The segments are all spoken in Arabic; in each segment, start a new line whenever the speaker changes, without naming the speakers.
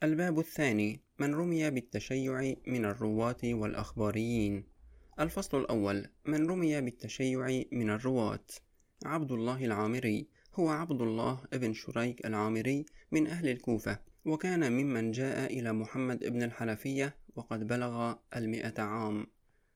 الباب الثاني: من رمي بالتشيع من الرواة والأخباريين. الفصل الأول: من رمي بالتشيع من الرواة. عبد الله العامري هو عبد الله ابن شريك العامري من أهل الكوفة، وكان ممن جاء إلى محمد بن الحنفية وقد بلغ 100 عام.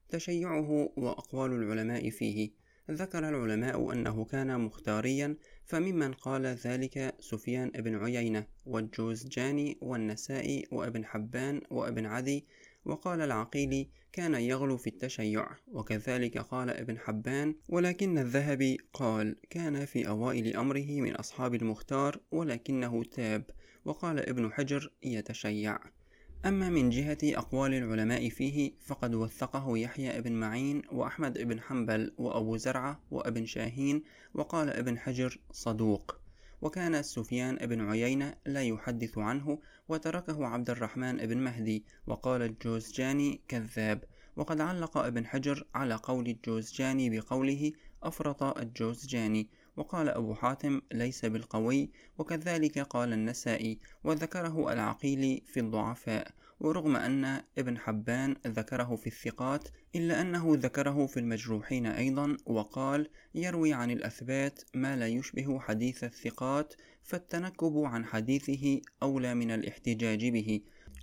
تشيعه وأقوال العلماء فيه: ذكر العلماء أنه كان مختاريا، فممن قال ذلك سفيان بن عيينة والجوزجاني والنسائي وابن حبان وابن عدي. وقال العقيلي: كان يغلو في التشيع، وكذلك قال ابن حبان، ولكن الذهبي قال: كان في أوائل أمره من أصحاب المختار ولكنه تاب. وقال ابن حجر: يتشيع. أما من جهة أقوال العلماء فيه فقد وثقه يحيى بن معين وأحمد بن حنبل وأبو زرعة وابن شاهين. وقال ابن حجر: صدوق. وكان سفيان بن عيينة لا يحدث عنه، وتركه عبد الرحمن بن مهدي. وقال الجوزجاني: كذاب. وقد علق ابن حجر على قول الجوزجاني بقوله: أفرط الجوزجاني. وقال أبو حاتم: ليس بالقوي. وكذلك قال النسائي، وذكره العقيلي في الضعفاء. ورغم أن ابن حبان ذكره في الثقات، إلا أنه ذكره في المجروحين أيضا، وقال: يروي عن الأثبات ما لا يشبه حديث الثقات، فالتنكب عن حديثه أولى من الاحتجاج به.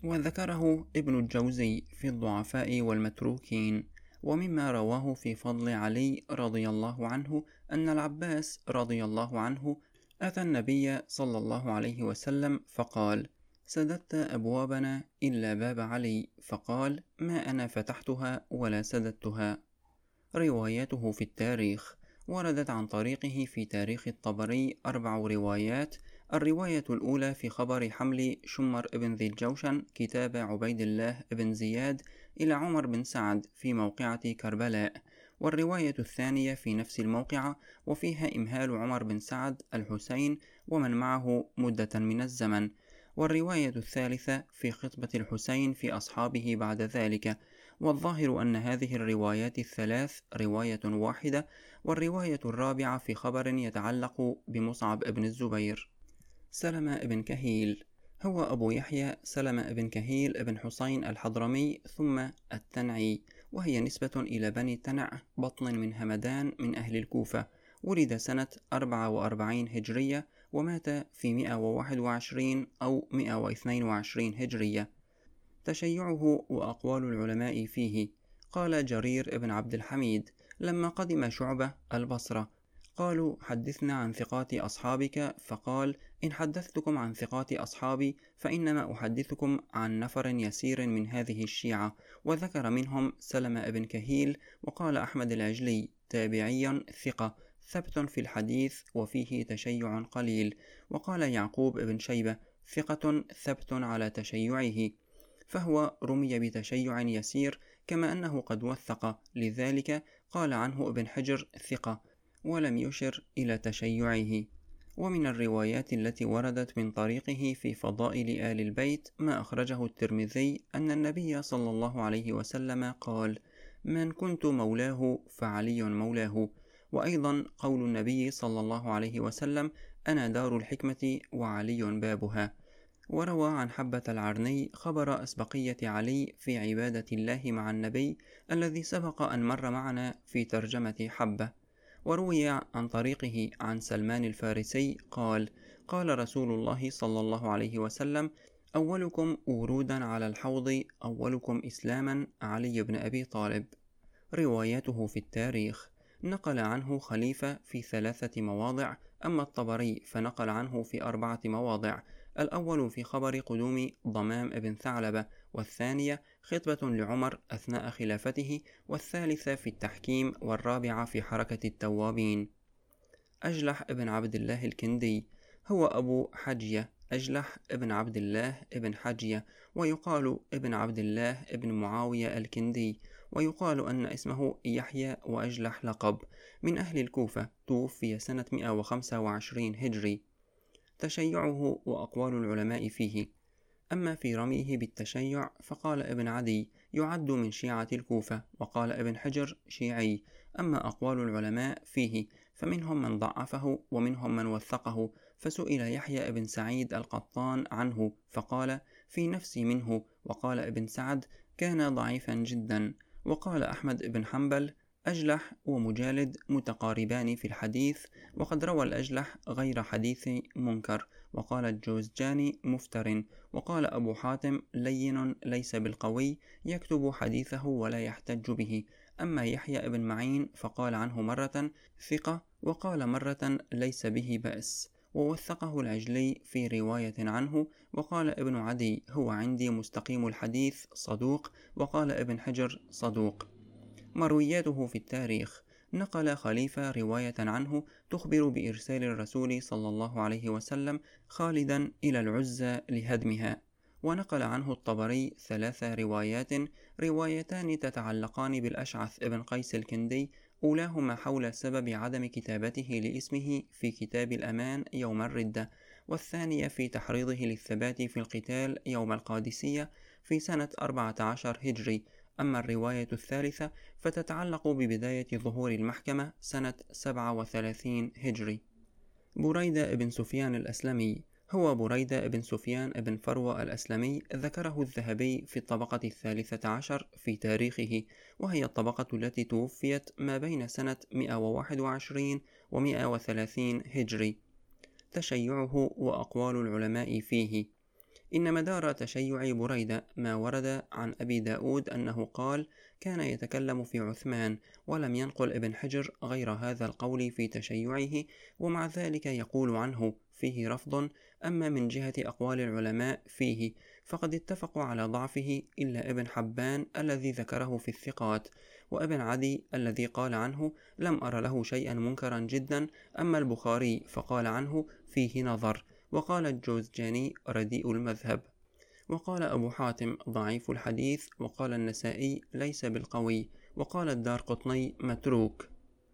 وذكره ابن الجوزي في الضعفاء والمتروكين. ومما رواه في فضل علي رضي الله عنه أن العباس رضي الله عنه أتى النبي صلى الله عليه وسلم فقال: سددت أبوابنا إلا باب علي. فقال: ما أنا فتحتها ولا سددتها. رواياته في التاريخ: وردت عن طريقه في تاريخ الطبري 4 روايات. الرواية الأولى في خبر حمل شمر بن ذي الجوشن كتاب عبيد الله بن زياد إلى عمر بن سعد في موقعة كربلاء. والرواية الثانية في نفس الموقعة، وفيها إمهال عمر بن سعد الحسين ومن معه مدة من الزمن. والرواية الثالثة في خطبة الحسين في أصحابه بعد ذلك. والظاهر أن هذه الروايات الثلاث رواية واحدة. والرواية الرابعة في خبر يتعلق بمصعب بن الزبير. سلمة بن كهيل هو أبو يحيى سلمة بن كهيل بن حسين الحضرمي ثم التنعي، وهي نسبة إلى بني تنع بطن من همدان من أهل الكوفة. ولد سنة 44 هجرية ومات في 121 أو 122 هجرية. تشيعه وأقوال العلماء فيه: قال جرير بن عبد الحميد لما قدم شعبة البصرة: قالوا: حدثنا عن ثقات أصحابك. فقال: إن حدثتكم عن ثقات أصحابي فإنما أحدثكم عن نفر يسير من هذه الشيعة. وذكر منهم سلمة بن كهيل. وقال أحمد العجلي: تابعي ثقة ثبت في الحديث وفيه تشيع قليل. وقال يعقوب بن شيبة: ثقة ثبت على تشيعه، فهو رمي بتشيع يسير، كما أنه قد وثق، لذلك قال عنه ابن حجر: ثقة، ولم يشر إلى تشيعه. ومن الروايات التي وردت من طريقه في فضائل آل البيت ما أخرجه الترمذي أن النبي صلى الله عليه وسلم قال: من كنت مولاه فعلي مولاه. وأيضا قول النبي صلى الله عليه وسلم: أنا دار الحكمة وعلي بابها. وروى عن حبة العرني خبر أسبقية علي في عبادة الله مع النبي الذي سبق أن مر معنا في ترجمة حبة. وروي عن طريقه عن سلمان الفارسي قال: قال رسول الله صلى الله عليه وسلم: أولكم ورودا على الحوض أولكم إسلاما علي بن أبي طالب. رواياته في التاريخ: نقل عنه خليفة في 3 مواضع، أما الطبري فنقل عنه في 4 مواضع. الأول في خبر قدوم ضمام بن ثعلبة، والثانية خطبة لعمر أثناء خلافته، والثالثة في التحكيم، والرابعة في حركة التوابين. أجلح ابن عبد الله الكندي هو أبو حجية أجلح ابن عبد الله ابن حجية، ويقال ابن عبد الله ابن معاوية الكندي، ويقال أن اسمه يحيى وأجلح لقب، من أهل الكوفة، توفي سنة 125 هجري. تشيعه وأقوال العلماء فيه: أما في رميه بالتشيع فقال ابن عدي: يعد من شيعة الكوفة. وقال ابن حجر: شيعي. أما أقوال العلماء فيه فمنهم من ضعفه ومنهم من وثقه، فسئل يحيى بن سعيد القطان عنه فقال: في نفسي منه. وقال ابن سعد: كان ضعيفا جدا. وقال أحمد بن حنبل: أجلح ومجالد متقاربان في الحديث، وقد روى الأجلح غير حديث منكر. وقال الجوزجاني: مفتر. وقال أبو حاتم: لين ليس بالقوي، يكتب حديثه ولا يحتج به. أما يحيى بن معين فقال عنه مرة: ثقة، وقال مرة: ليس به بأس. ووثقه العجلي في رواية عنه. وقال ابن عدي: هو عندي مستقيم الحديث صدوق. وقال ابن حجر: صدوق. مروياته في التاريخ: نقل خليفة رواية عنه تخبر بإرسال الرسول صلى الله عليه وسلم خالدا إلى العزى لهدمها. ونقل عنه الطبري 3 روايات، روايتان تتعلقان بالأشعث ابن قيس الكندي، أولاهما حول سبب عدم كتابته لاسمه في كتاب الأمان يوم الردة، والثانية في تحريضه للثبات في القتال يوم القادسية في سنة 14 هجري. أما الرواية الثالثة فتتعلق ببداية ظهور المحكمة سنة 37 هجري. بريدة بن سفيان الأسلمي: هو بريدة بن سفيان بن فروة الأسلمي، ذكره الذهبي في الطبقة 13 في تاريخه، وهي الطبقة التي توفيت ما بين سنة 121 و 130 هجري. تشيعه وأقوال العلماء فيه: إن مدار تشيع بريدة ما ورد عن أبي داود أنه قال: كان يتكلم في عثمان، ولم ينقل ابن حجر غير هذا القول في تشيعه، ومع ذلك يقول عنه فيه رفض. أما من جهة أقوال العلماء فيه فقد اتفقوا على ضعفه إلا ابن حبان الذي ذكره في الثقات، وابن عدي الذي قال عنه: لم أر له شيئا منكرا جدا. أما البخاري فقال عنه: فيه نظر. وقال الجوزجاني: رديء المذهب. وقال أبو حاتم: ضعيف الحديث. وقال النسائي: ليس بالقوي. وقال الدارقطني: متروك.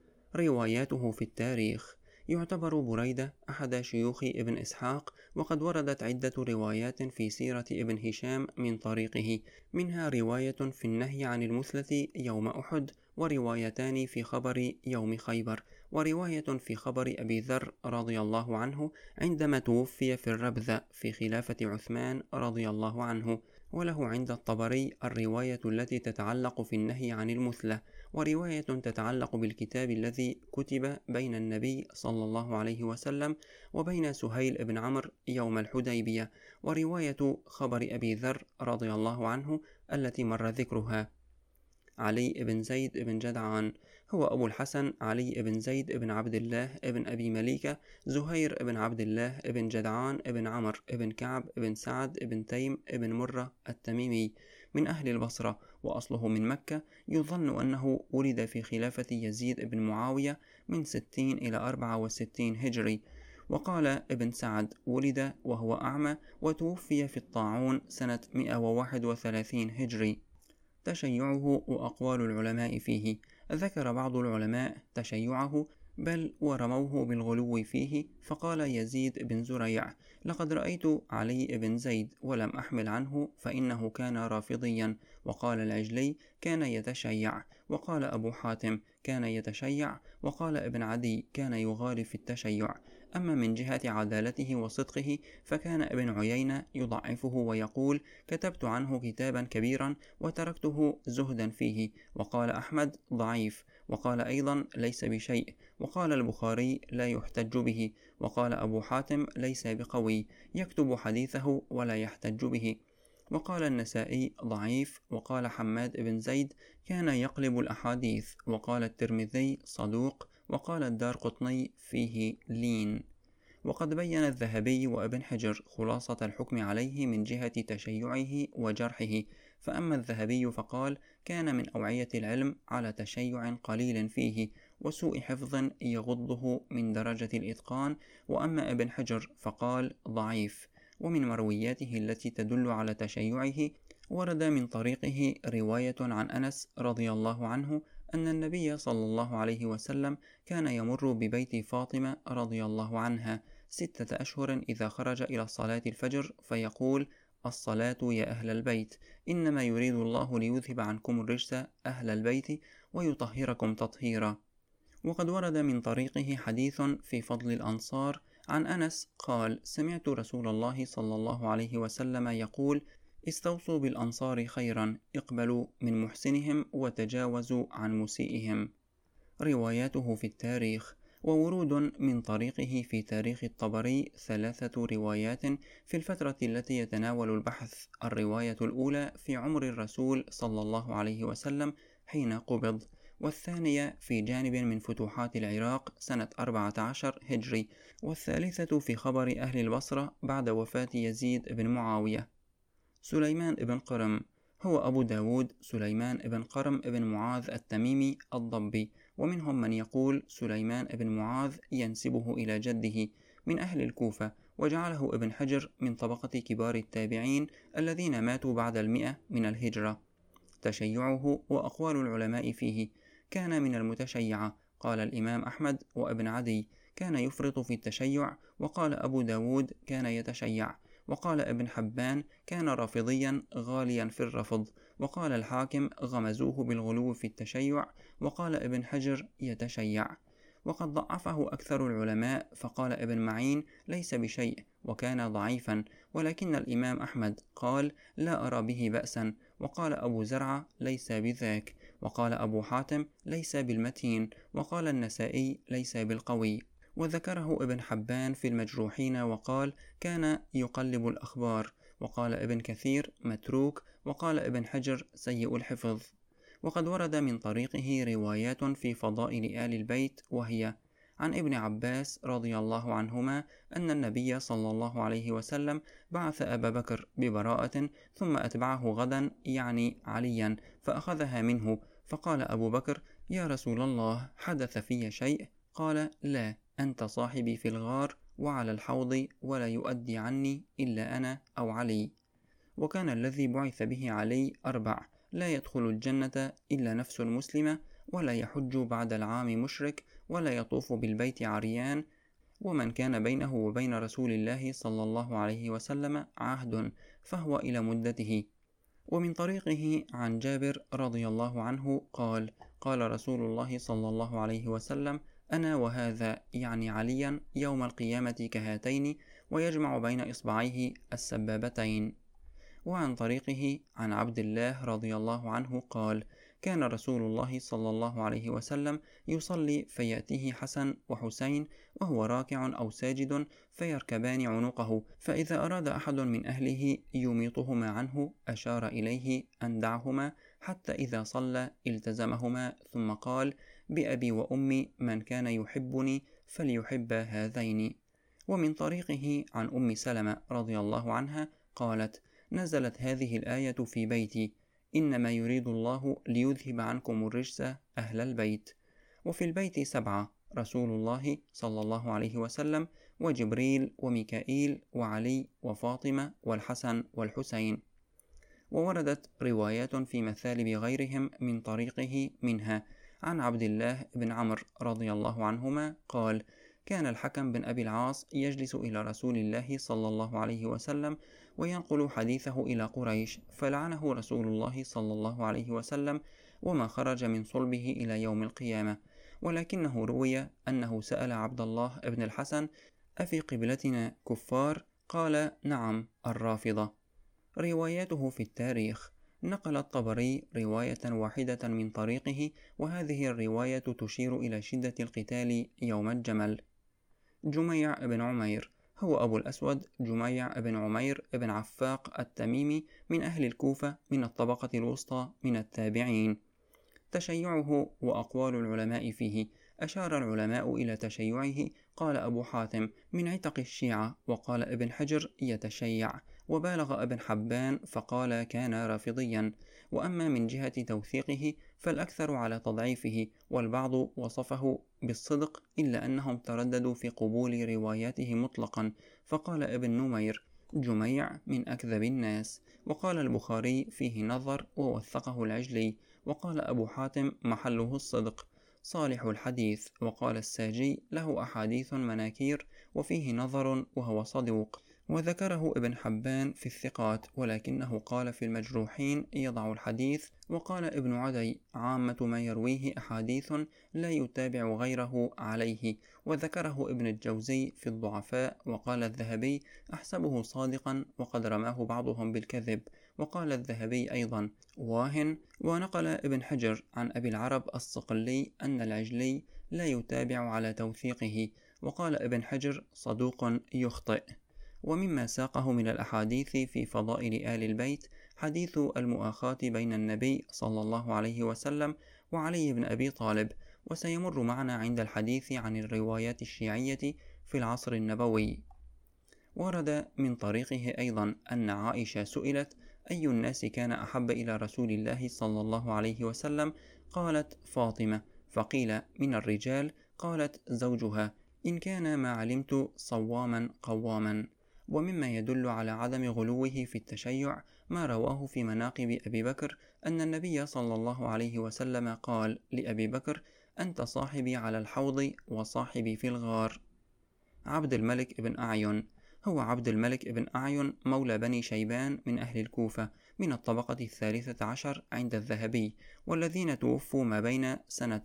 رواياته في التاريخ: يعتبر بريدة أحد شيوخ ابن إسحاق، وقد وردت عدة روايات في سيرة ابن هشام من طريقه، منها رواية في النهي عن المثلة يوم أحد، وروايتان في خبر يوم خيبر، ورواية في خبر أبي ذر رضي الله عنه عندما توفي في الربذة في خلافة عثمان رضي الله عنه. وله عند الطبري الرواية التي تتعلق في النهي عن المثلة، ورواية تتعلق بالكتاب الذي كتب بين النبي صلى الله عليه وسلم وبين سهيل بن عمرو يوم الحديبية، ورواية خبر أبي ذر رضي الله عنه التي مر ذكرها. علي بن زيد بن جدعان: هو أبو الحسن علي بن زيد بن عبد الله بن أبي مليكة زهير بن عبد الله بن جدعان بن عمرو بن كعب بن سعد بن تيم بن مرة التميمي، من أهل البصرة، وأصله من مكة. يظن أنه ولد في خلافة يزيد بن معاوية من 60 إلى 64 هجري. وقال ابن سعد: ولد وهو أعمى، وتوفي في الطاعون سنة 131 هجري. تشيعه وأقوال العلماء فيه: ذكر بعض العلماء تشيعه، بل ورموه بالغلو فيه. فقال يزيد بن زريع: لقد رأيت علي بن زيد ولم أحمل عنه، فإنه كان رافضيا. وقال العجلي: كان يتشيع. وقال أبو حاتم: كان يتشيع. وقال ابن عدي: كان يغالي في التشيع. أما من جهة عدالته وصدقه فكان ابن عيينة يضعفه ويقول: كتبت عنه كتابا كبيرا وتركته زهدا فيه. وقال أحمد: ضعيف. وقال أيضا: ليس بشيء. وقال البخاري: لا يحتج به. وقال أبو حاتم: ليس بقوي، يكتب حديثه ولا يحتج به. وقال النسائي: ضعيف. وقال حماد بن زيد: كان يقلب الأحاديث. وقال الترمذي: صدوق. وقال الدارقطني: فيه لين. وقد بين الذهبي وابن حجر خلاصة الحكم عليه من جهة تشيعه وجرحه. فأما الذهبي فقال: كان من أوعية العلم على تشيع قليل فيه وسوء حفظ يغضه من درجة الإتقان. وأما ابن حجر فقال: ضعيف. ومن مروياته التي تدل على تشيعه: ورد من طريقه رواية عن أنس رضي الله عنه أن النبي صلى الله عليه وسلم كان يمر ببيت فاطمة رضي الله عنها 6 أشهر إذا خرج إلى صلاة الفجر فيقول: الصلاة يا أهل البيت، إنما يريد الله ليذهب عنكم الرجس أهل البيت ويطهركم تطهيرا. وقد ورد من طريقه حديث في فضل الأنصار عن أنس قال: سمعت رسول الله صلى الله عليه وسلم يقول: استوصوا بالأنصار خيرا، اقبلوا من محسنهم وتجاوزوا عن مسيئهم. رواياته في التاريخ: وورود من طريقه في تاريخ الطبري 3 روايات في الفترة التي يتناول البحث. الرواية الأولى في عمر الرسول صلى الله عليه وسلم حين قبض، والثانية في جانب من فتوحات العراق سنة 14 هجري، والثالثة في خبر أهل البصرة بعد وفاة يزيد بن معاوية. سليمان بن قرم: هو أبو داود سليمان بن قرم بن معاذ التميمي الضبي، ومنهم من يقول سليمان بن معاذ ينسبه إلى جده، من أهل الكوفة، وجعله ابن حجر من طبقة كبار التابعين الذين ماتوا بعد 100 من الهجرة. تشيعه وأقوال العلماء فيه: كان من المتشيعة، قال الإمام أحمد وابن عدي كان يفرط في التشيع، وقال أبو داود كان يتشيع، وقال ابن حبان كان رافضيا غاليا في الرفض، وقال الحاكم غمزوه بالغلو في التشيع، وقال ابن حجر يتشيع. وقد ضعفه أكثر العلماء، فقال ابن معين ليس بشيء وكان ضعيفا، ولكن الإمام أحمد قال لا أرى به بأسا، وقال أبو زرعة ليس بذاك، وقال أبو حاتم ليس بالمتين، وقال النسائي ليس بالقوي. وذكره ابن حبان في المجروحين وقال كان يقلب الأخبار، وقال ابن كثير متروك، وقال ابن حجر سيء الحفظ. وقد ورد من طريقه روايات في فضائل آل البيت، وهي: عن ابن عباس رضي الله عنهما أن النبي صلى الله عليه وسلم بعث أبا بكر ببراءة، ثم أتبعه غدا يعني عليا فأخذها منه، فقال أبو بكر: يا رسول الله، حدث في شيء؟ قال: لا، أنت صاحبي في الغار وعلى الحوض، ولا يؤدي عني إلا أنا أو علي. وكان الذي بعث به علي 4: لا يدخل الجنة إلا نفس مسلمة، ولا يحج بعد العام مشرك، ولا يطوف بالبيت عريان، ومن كان بينه وبين رسول الله صلى الله عليه وسلم عهد فهو إلى مدته. ومن طريقه عن جابر رضي الله عنه قال: قال رسول الله صلى الله عليه وسلم: أنا وهذا يعني عليا يوم القيامة كهاتين، ويجمع بين إصبعيه السبابتين. وعن طريقه عن عبد الله رضي الله عنه قال: كان رسول الله صلى الله عليه وسلم يصلي فيأتيه حسن وحسين وهو راكع أو ساجد، فيركبان عنقه، فإذا أراد أحد من أهله يميطهما عنه أشار إليه أن دعهما، حتى إذا صلى التزمهما، ثم قال: بأبي وأمي من كان يحبني فليحب هذين. ومن طريقه عن أم سلمة رضي الله عنها قالت: نزلت هذه الآية في بيتي: إنما يريد الله ليذهب عنكم الرجس أهل البيت. وفي البيت 7: رسول الله صلى الله عليه وسلم، وجبريل، وميكائيل، وعلي، وفاطمة، والحسن والحسين. ووردت روايات في مثالب غيرهم من طريقه، منها عن عبد الله بن عمرو رضي الله عنهما قال: كان الحكم بن أبي العاص يجلس إلى رسول الله صلى الله عليه وسلم وينقل حديثه إلى قريش، فلعنه رسول الله صلى الله عليه وسلم، وما خرج من صلبه إلى يوم القيامة. ولكنه روي أنه سأل عبد الله بن الحسن: أفي قبلتنا كفار؟ قال: نعم، الرافضة. رواياته في التاريخ: نقل الطبري رواية واحدة من طريقه، وهذه الرواية تشير إلى شدة القتال يوم الجمل. جميع بن عمير: هو أبو الأسود جميع بن عمير بن عفاق التميمي، من أهل الكوفة، من الطبقة الوسطى من التابعين. تشيعه وأقوال العلماء فيه: أشار العلماء إلى تشيعه، قال أبو حاتم من عتق الشيعة، وقال ابن حجر يتشيع، وبالغ ابن حبان فقال كان رافضيا. وأما من جهة توثيقه فالأكثر على تضعيفه، والبعض وصفه بالصدق، إلا أنهم ترددوا في قبول رواياته مطلقا، فقال ابن نمير: جميع من أكذب الناس. وقال البخاري فيه نظر ووثقه العجلي. وقال أبو حاتم محله الصدق، صالح الحديث. وقال الساجي له أحاديث مناكير وفيه نظر وهو صدوق. وذكره ابن حبان في الثقات، ولكنه قال في المجروحين يضع الحديث. وقال ابن عدي عامة ما يرويه أحاديث لا يتابع غيره عليه. وذكره ابن الجوزي في الضعفاء. وقال الذهبي أحسبه صادقا وقد رماه بعضهم بالكذب. وقال الذهبي أيضا واهن. ونقل ابن حجر عن أبي العرب الصقلي أن العجلي لا يتابع على توثيقه. وقال ابن حجر صدوق يخطئ. ومما ساقه من الأحاديث في فضائل آل البيت حديث المؤاخاة بين النبي صلى الله عليه وسلم وعلي بن أبي طالب. وسيمر معنا عند الحديث عن الروايات الشيعية في العصر النبوي. ورد من طريقه أيضا أن عائشة سئلت أي الناس كان أحب إلى رسول الله صلى الله عليه وسلم؟ قالت فاطمة. فقيل من الرجال؟ قالت زوجها، إن كان ما علمت صواما قواما. ومما يدل على عدم غلوه في التشيع ما رواه في مناقب أبي بكر أن النبي صلى الله عليه وسلم قال لأبي بكر: أنت صاحبي على الحوض وصاحبي في الغار. عبد الملك بن أعين. هو عبد الملك بن أعين مولى بني شيبان من أهل الكوفة من الطبقة 13 عند الذهبي، والذين توفوا ما بين سنة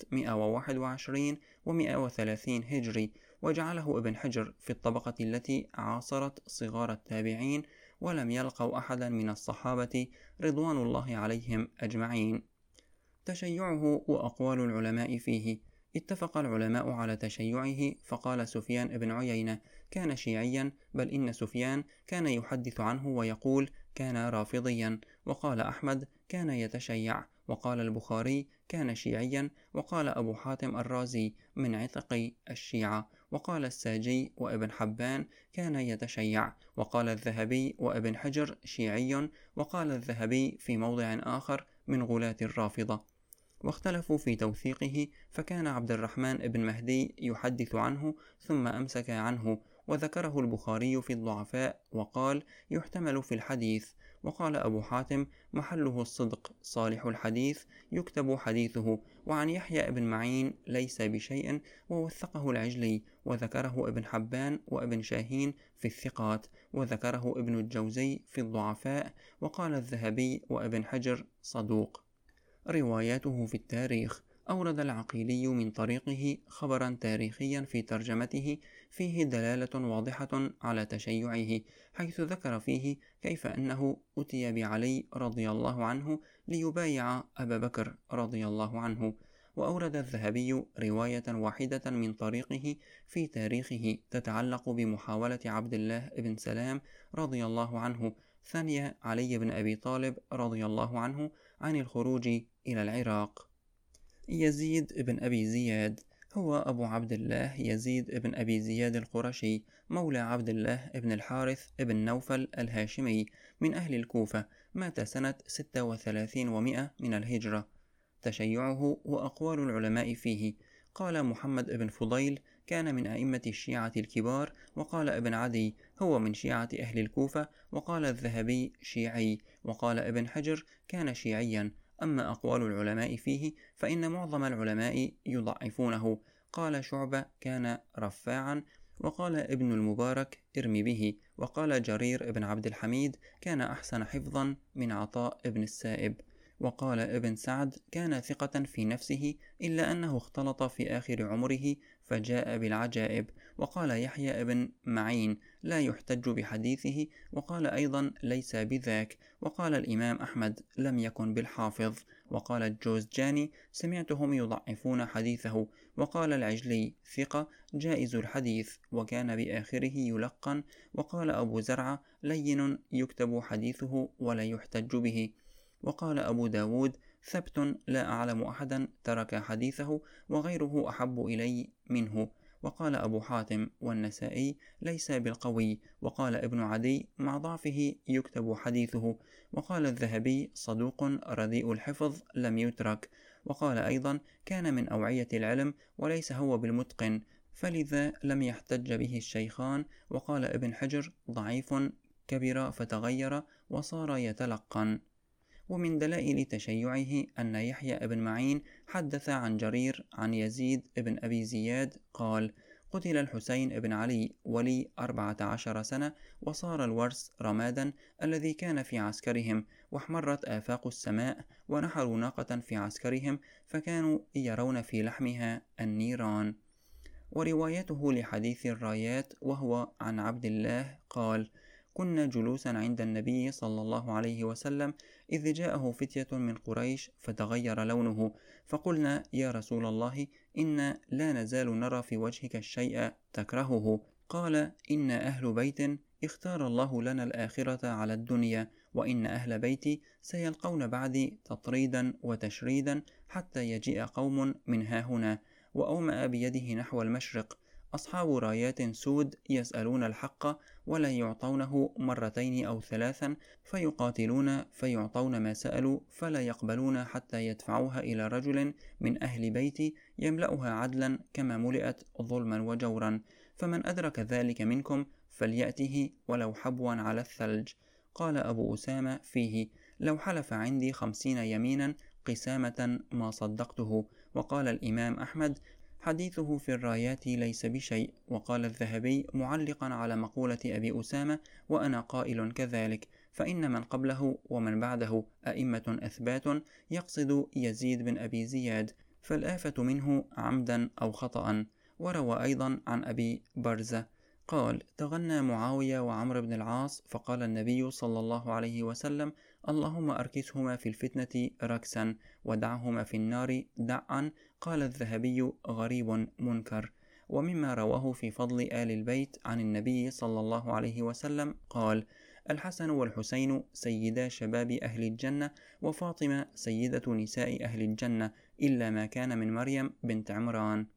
121 و130 هجري. وجعله ابن حجر في الطبقة التي عاصرت صغار التابعين، ولم يلقوا أحدا من الصحابة رضوان الله عليهم أجمعين. تشيعه وأقوال العلماء فيه. اتفق العلماء على تشيعه، فقال سفيان بن عيينة كان شيعيا، بل إن سفيان كان يحدث عنه ويقول كان رافضيا. وقال أحمد كان يتشيع. وقال البخاري كان شيعيا. وقال أبو حاتم الرازي من عتق الشيعة. وقال الساجي وابن حبان كان يتشيع. وقال الذهبي وابن حجر شيعي. وقال الذهبي في موضع آخر من غلاة الرافضة. واختلفوا في توثيقه، فكان عبد الرحمن بن مهدي يحدث عنه ثم أمسك عنه. وذكره البخاري في الضعفاء وقال يحتمل في الحديث. وقال أبو حاتم محله الصدق، صالح الحديث يكتب حديثه. وعن يحيى بن معين ليس بشيء، ووثقه العجلي. وذكره ابن حبان وابن شاهين في الثقات. وذكره ابن الجوزي في الضعفاء. وقال الذهبي وابن حجر صدوق. رواياته في التاريخ. أورد العقيلي من طريقه خبرا تاريخيا في ترجمته فيه دلالة واضحة على تشيعه، حيث ذكر فيه كيف أنه أتي بعلي رضي الله عنه ليبايع أبا بكر رضي الله عنه. وأورد الذهبي رواية واحدة من طريقه في تاريخه تتعلق بمحاولة عبد الله بن سلام رضي الله عنه ثني علي بن أبي طالب رضي الله عنه عن الخروج إلى العراق. يزيد بن أبي زياد. هو أبو عبد الله يزيد بن أبي زياد القرشي مولى عبد الله بن الحارث بن نوفل الهاشمي من أهل الكوفة، مات سنة 36 و100 من الهجرة. تشيعه وأقوال العلماء فيه. قال محمد بن فضيل كان من أئمة الشيعة الكبار. وقال ابن عدي هو من شيعة أهل الكوفة. وقال الذهبي شيعي. وقال ابن حجر كان شيعيا. أما أقوال العلماء فيه فإن معظم العلماء يضعفونه. قال شعبة كان رفاعا. وقال ابن المبارك ارمي به. وقال جرير بن عبد الحميد كان أحسن حفظا من عطاء ابن السائب. وقال ابن سعد كان ثقة في نفسه، إلا أنه اختلط في آخر عمره فجاء بالعجائب. وقال يحيى بن معين لا يحتج بحديثه. وقال أيضا ليس بذاك. وقال الإمام أحمد لم يكن بالحافظ. وقال الجوزجاني سمعتهم يضعفون حديثه. وقال العجلي ثقة جائز الحديث وكان بآخره يلقن. وقال أبو زرعة لين يكتب حديثه ولا يحتج به. وقال أبو داود ثبت لا أعلم أحدا ترك حديثه وغيره أحب إلي منه. وقال أبو حاتم والنسائي ليس بالقوي. وقال ابن عدي مع ضعفه يكتب حديثه. وقال الذهبي صدوق رديء الحفظ لم يترك. وقال أيضا كان من أوعية العلم وليس هو بالمتقن، فلذا لم يحتج به الشيخان. وقال ابن حجر ضعيف كبر فتغير وصار يتلقن. ومن دلائل تشيعه أن يحيى بن معين حدث عن جرير عن يزيد بن أبي زياد قال: قتل الحسين بن علي ولي 14 سنة، وصار الورس رمادا الذي كان في عسكرهم، واحمرت آفاق السماء، ونحروا ناقة في عسكرهم فكانوا يرون في لحمها النيران. وروايته لحديث الرايات وهو عن عبد الله قال: كنا جلوسا عند النبي صلى الله عليه وسلم إذ جاءه فتية من قريش فتغير لونه، فقلنا: يا رسول الله، إنا لا نزال نرى في وجهك الشيء تكرهه. قال: إن أهل بيت اختار الله لنا الآخرة على الدنيا، وإن أهل بيتي سيلقون بعدي تطريدا وتشريدا حتى يجيء قوم من هاهنا. وأومأ بيده نحو المشرق: أصحاب رايات سود يسألون الحق ولا يعطونه مرتين أو ثلاثا، فيقاتلون فيعطون ما سألوا فلا يقبلون حتى يدفعوها إلى رجل من أهل بيتي يملأها عدلا كما ملئت ظلما وجورا، فمن أدرك ذلك منكم فليأته ولو حبوا على الثلج. قال أبو أسامة فيه: لو حلف عندي 50 يمينا قسامة ما صدقته. وقال الإمام أحمد: حديثه في الرايات ليس بشيء. وقال الذهبي معلقا على مقولة أبي أسامة: وأنا قائل كذلك، فإن من قبله ومن بعده أئمة أثبات، يقصد يزيد بن أبي زياد، فالآفة منه عمدا أو خطأ. وروى أيضا عن أبي برزة قال: تغنى معاوية وعمرو بن العاص، فقال النبي صلى الله عليه وسلم: اللهم أركسهما في الفتنة ركسا، ودعهما في النار دعا. قال الذهبي: غريب منكر. ومما رواه في فضل آل البيت عن النبي صلى الله عليه وسلم قال: الحسن والحسين سيدا شباب أهل الجنة، وفاطمة سيدة نساء أهل الجنة، إلا ما كان من مريم بنت عمران.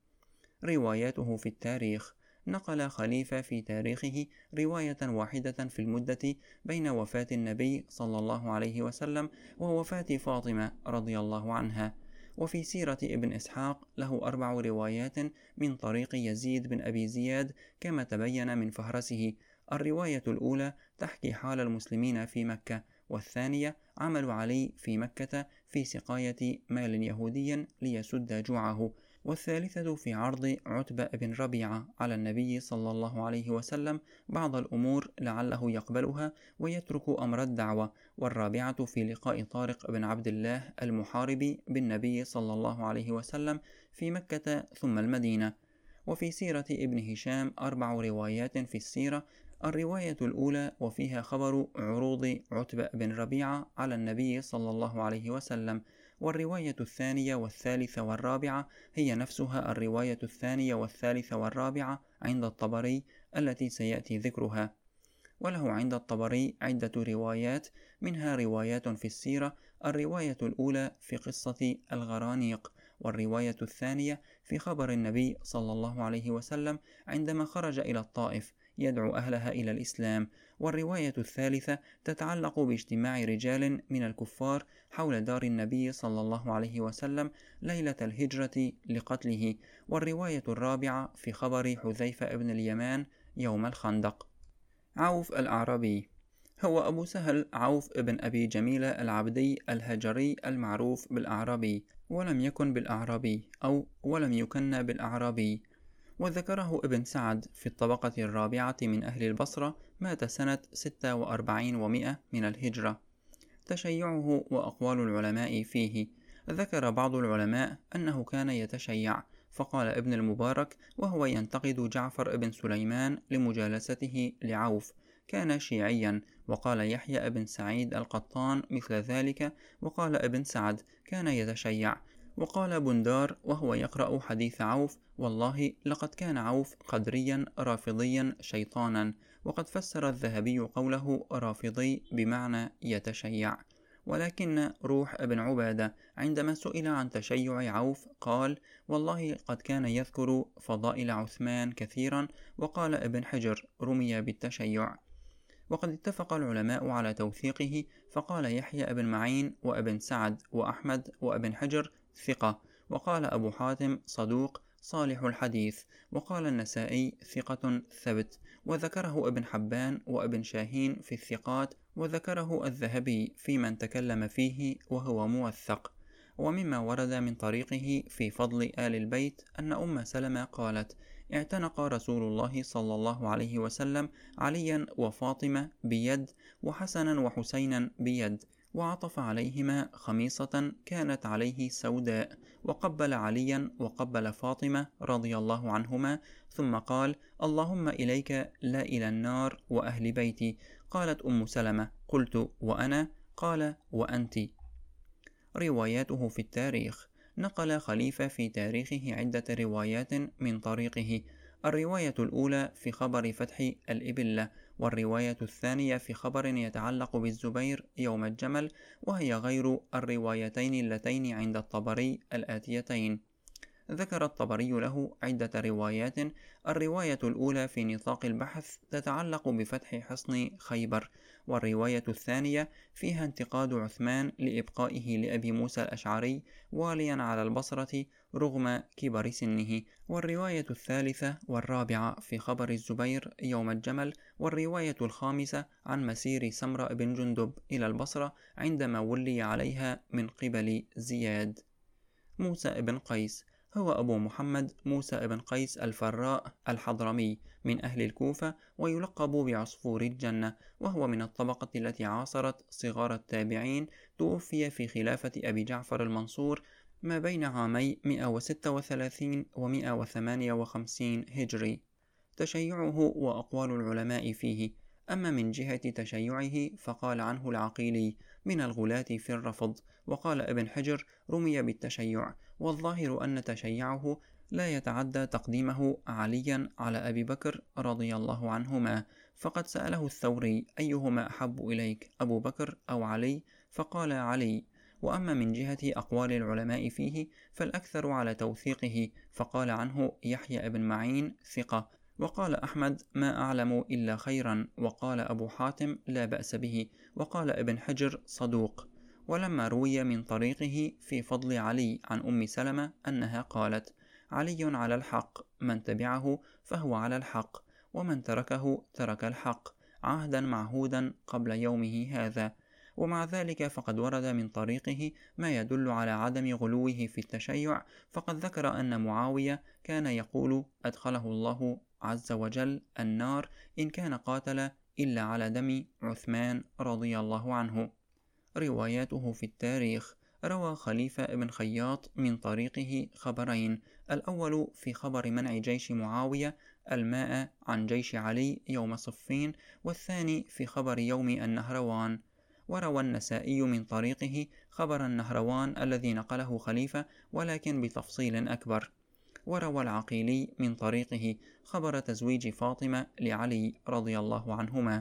رواياته في التاريخ: نقل خليفة في تاريخه رواية واحدة في المدة بين وفاة النبي صلى الله عليه وسلم ووفاة فاطمة رضي الله عنها. وفي سيرة ابن إسحاق له 4 روايات من طريق يزيد بن أبي زياد كما تبين من فهرسه. الرواية الأولى تحكي حال المسلمين في مكة، والثانية عمل علي في مكة في سقاية مال يهودي ليسد جوعه، والثالثة في عرض عتبة بن ربيعة على النبي صلى الله عليه وسلم بعض الأمور لعله يقبلها ويترك أمر الدعوة، والرابعة في لقاء طارق بن عبد الله المحاربي بالنبي صلى الله عليه وسلم في مكة ثم المدينة. وفي سيرة ابن هشام 4 روايات في السيرة. الرواية الأولى وفيها خبر عروض عتبة بن ربيعة على النبي صلى الله عليه وسلم، والرواية الثانية والثالثة والرابعة هي نفسها الرواية الثانية والثالثة والرابعة عند الطبري التي سيأتي ذكرها. وله عند الطبري عدة روايات، منها روايات في السيرة: الرواية الأولى في قصة الغرانيق، والرواية الثانية في خبر النبي صلى الله عليه وسلم عندما خرج إلى الطائف يدعو أهلها إلى الإسلام، والرواية الثالثة تتعلق باجتماع رجال من الكفار حول دار النبي صلى الله عليه وسلم ليلة الهجرة لقتله، والرواية الرابعة في خبر حذيفة بن اليمان يوم الخندق. عوف الأعرابي هو أبو سهل عوف بن أبي جميلة العبدي الهجري المعروف بالأعرابي، ولم يكن بالأعرابي أو ولم يكن بالأعرابي. وذكره ابن سعد في الطبقة الرابعة من أهل البصرة، مات سنة 46 و100 من الهجرة. تشيعه وأقوال العلماء فيه: ذكر بعض العلماء أنه كان يتشيع، فقال ابن المبارك وهو ينتقد جعفر بن سليمان لمجالسته لعوف: كان شيعيا. وقال يحيى بن سعيد القطان مثل ذلك. وقال ابن سعد: كان يتشيع. وقال بندار وهو يقرأ حديث عوف: والله لقد كان عوف قدريا رافضيا شيطانا. وقد فسر الذهبي قوله رافضي بمعنى يتشيع. ولكن روح ابن عبادة عندما سئل عن تشيع عوف قال: والله قد كان يذكر فضائل عثمان كثيرا. وقال ابن حجر: رمي بالتشيع. وقد اتفق العلماء على توثيقه، فقال يحيى بن معين وابن سعد وأحمد وابن حجر ثقة. وقال أبو حاتم: صدوق صالح الحديث. وقال النسائي: ثقة ثبت. وذكره ابن حبان وابن شاهين في الثقات، وذكره الذهبي في من تكلم فيه وهو موثق. ومما ورد من طريقه في فضل آل البيت أن أم سلمة قالت: اعتنق رسول الله صلى الله عليه وسلم عليا وفاطمة بيد، وحسنا وحسينا بيد، وعطف عليهما خميصة كانت عليه سوداء، وقبل عليا وقبل فاطمة رضي الله عنهما، ثم قال: اللهم إليك لا إلى النار وأهل بيتي. قالت أم سلمة: قلت: وأنا؟ قال: وأنت. رواياته في التاريخ: نقل خليفة في تاريخه عدة روايات من طريقه. الرواية الأولى في خبر فتح الإبلة، والرواية الثانية في خبر يتعلق بالزبير يوم الجمل، وهي غير الروايتين اللتين عند الطبري الآتيتين. ذكر الطبري له عدة روايات. الرواية الأولى في نطاق البحث تتعلق بفتح حصن خيبر، والرواية الثانية فيها انتقاد عثمان لإبقائه لأبي موسى الأشعري واليا على البصرة رغم كبر سنه، والرواية الثالثة والرابعة في خبر الزبير يوم الجمل، والرواية الخامسة عن مسير سمرة بن جندب إلى البصرة عندما ولي عليها من قبل زياد. موسى بن قيس هو أبو محمد موسى بن قيس الفراء الحضرمي من أهل الكوفة، ويلقب بعصفور الجنة، وهو من الطبقة التي عاصرت صغار التابعين. توفي في خلافة أبي جعفر المنصور ما بين عامي 136 و 158 هجري. تشيعه وأقوال العلماء فيه: أما من جهة تشيعه فقال عنه العقيلي: من الغلاة في الرفض. وقال ابن حجر: رمي بالتشيع، والظاهر أن تشيعه لا يتعدى تقديمه عليا على أبي بكر رضي الله عنهما، فقد سأله الثوري: أيهما أحب إليك، أبو بكر أو علي؟ فقال: علي. وأما من جهة أقوال العلماء فيه فالأكثر على توثيقه، فقال عنه يحيى بن معين: ثقة. وقال أحمد: ما أعلم إلا خيرا. وقال أبو حاتم: لا بأس به. وقال ابن حجر: صدوق. ولما روي من طريقه في فضل علي عن أم سلمة أنها قالت: علي على الحق، من تبعه فهو على الحق، ومن تركه ترك الحق، عهدا معهودا قبل يومه هذا. ومع ذلك فقد ورد من طريقه ما يدل على عدم غلوه في التشيع، فقد ذكر أن معاوية كان يقول: أدخله الله عز وجل النار إن كان قاتل إلا على دم عثمان رضي الله عنه. رواياته في التاريخ: روى خليفة بن خياط من طريقه خبرين: الأول في خبر منع جيش معاوية الماء عن جيش علي يوم صفين، والثاني في خبر يوم النهروان. وروى النسائي من طريقه خبر النهروان الذي نقله خليفة ولكن بتفصيل أكبر. وروى العقيلي من طريقه خبر تزويج فاطمة لعلي رضي الله عنهما.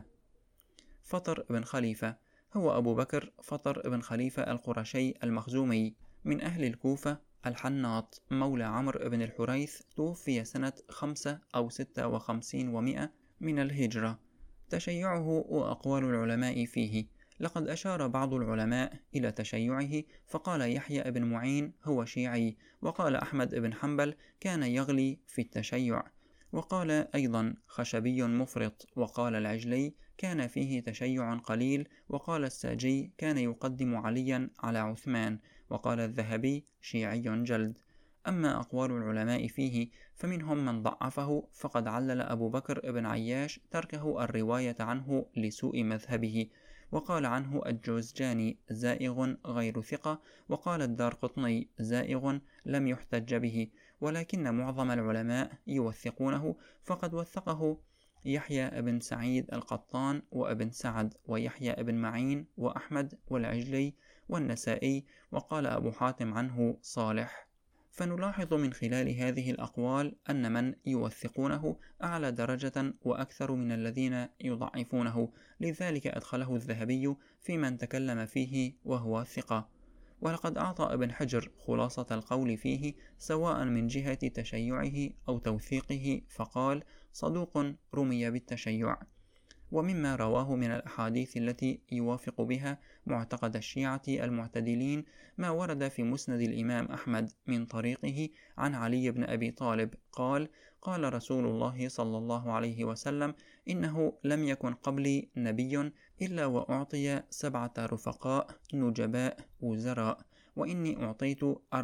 فطر بن خليفة هو أبو بكر فطر بن خليفة القرشي المخزومي من أهل الكوفة الحناط، مولى عمرو بن الحريث، توفي سنة 5 أو 56 و100 من الهجرة. تشيعه وأقوال العلماء فيه: لقد أشار بعض العلماء إلى تشيعه، فقال يحيى بن معين: هو شيعي. وقال أحمد بن حنبل: كان يغلي في التشيع. وقال أيضا خشبي مفرط. وقال العجلي: كان فيه تشيع قليل. وقال الساجي: كان يقدم عليا على عثمان. وقال الذهبي: شيعي جلد. أما أقوال العلماء فيه فمنهم من ضعفه، فقد علل أبو بكر بن عياش تركه الرواية عنه لسوء مذهبه، وقال عنه الجوزجاني: زائغ غير ثقة. وقال الدارقطني: زائغ لم يحتج به، ولكن معظم العلماء يوثقونه، فقد وثقه يحيى بن سعيد القطان وابن سعد ويحيى بن معين وأحمد والعجلي والنسائي. وقال أبو حاتم عنه صالح. فنلاحظ من خلال هذه الأقوال أن من يوثقونه أعلى درجة وأكثر من الذين يضعفونه، لذلك أدخله الذهبي في من تكلم فيه وهو ثقة. ولقد أعطى ابن حجر خلاصة القول فيه سواء من جهة تشيعه أو توثيقه، فقال: صدوق رمي بالتشيع. ومما رواه من الأحاديث التي يوافق بها معتقد الشيعة المعتدلين ما ورد في مسند الإمام أحمد من طريقه عن علي بن أبي طالب قال: قال رسول الله صلى الله عليه وسلم: إنه لم يكن قبلي نبي إلا وأعطي 7 رفقاء نجباء وزراء،
وإني أعطيت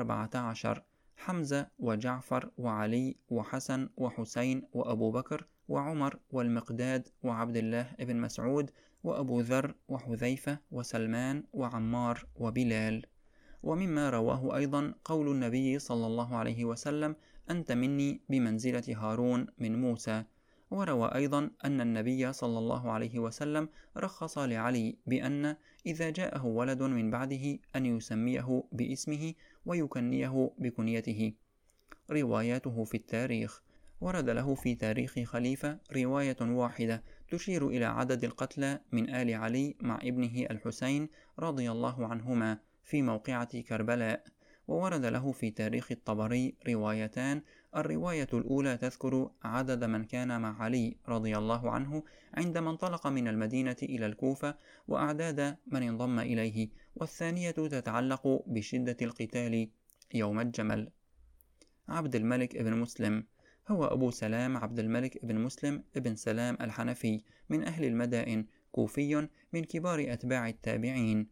14: حمزة وجعفر وعلي وحسن وحسين وأبو بكر وعمر والمقداد وعبد الله بن مسعود وأبو ذر وحذيفة وسلمان وعمار وبلال. ومما رواه أيضا قول النبي صلى الله عليه وسلم: أنت مني بمنزلة هارون من موسى. وروى أيضا أن النبي صلى الله عليه وسلم رخص لعلي بأن إذا جاءه ولد من بعده أن يسميه باسمه ويكنيه بكنيته. رواياته في التاريخ: ورد له في تاريخ خليفة رواية واحدة تشير إلى عدد القتلى من آل علي مع ابنه الحسين رضي الله عنهما في موقعة كربلاء. وورد له في تاريخ الطبري روايتان: الرواية الأولى تذكر عدد من كان مع علي رضي الله عنه عندما انطلق من المدينة إلى الكوفة وأعداد من انضم إليه، والثانية تتعلق بشدة القتال يوم الجمل. عبد الملك بن مسلم هو أبو سلام عبد الملك بن مسلم بن سلام الحنفي، من أهل المدائن، كوفي، من كبار أتباع التابعين.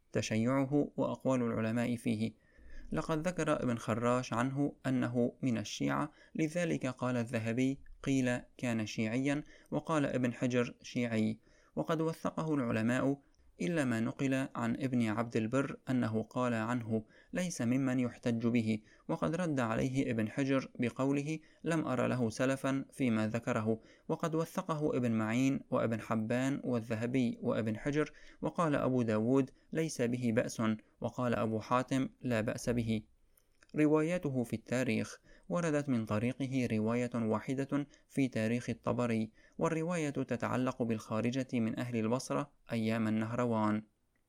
تشيعه وأقوال العلماء فيه: لقد ذكر ابن خراش عنه أنه من الشيعة، لذلك قال الذهبي: قيل كان شيعيا، وقال ابن حجر شيعي. وقد وثقه العلماء إلا ما نقل عن ابن عبد البر أنه قال عنه: ليس ممن يحتج به. وقد رد عليه ابن حجر بقوله: لم أر له سلفا فيما ذكره. وقد وثقه ابن معين وابن حبان والذهبي وابن حجر. وقال أبو داود: ليس به بأس. وقال أبو حاتم: لا بأس به. رواياته في التاريخ: وردت من طريقه رواية واحدة في تاريخ الطبري، والرواية تتعلق بالخارجة من أهل البصرة أيام النهروان.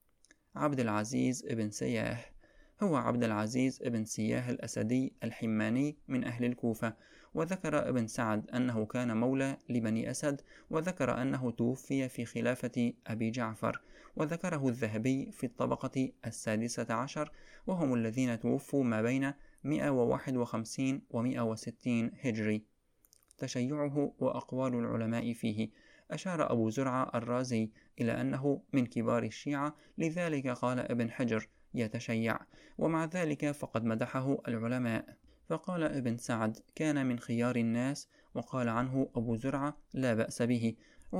عبد العزيز بن سياه هو عبد العزيز بن سياه الأسدي الحماني، من أهل الكوفة. وذكر ابن سعد أنه كان مولى لبني أسد، وذكر أنه توفي في خلافة أبي جعفر. وذكره الذهبي في الطبقة 16، وهم الذين توفوا ما بين 151 و 160 هجري. تشيعه وأقوال العلماء فيه: أشار أبو زرعة الرازي إلى أنه من كبار الشيعة، لذلك قال ابن حجر: يتشيع. ومع ذلك فقد مدحه العلماء، فقال ابن سعد: كان من خيار الناس. وقال عنه أبو زرعة: لا بأس به.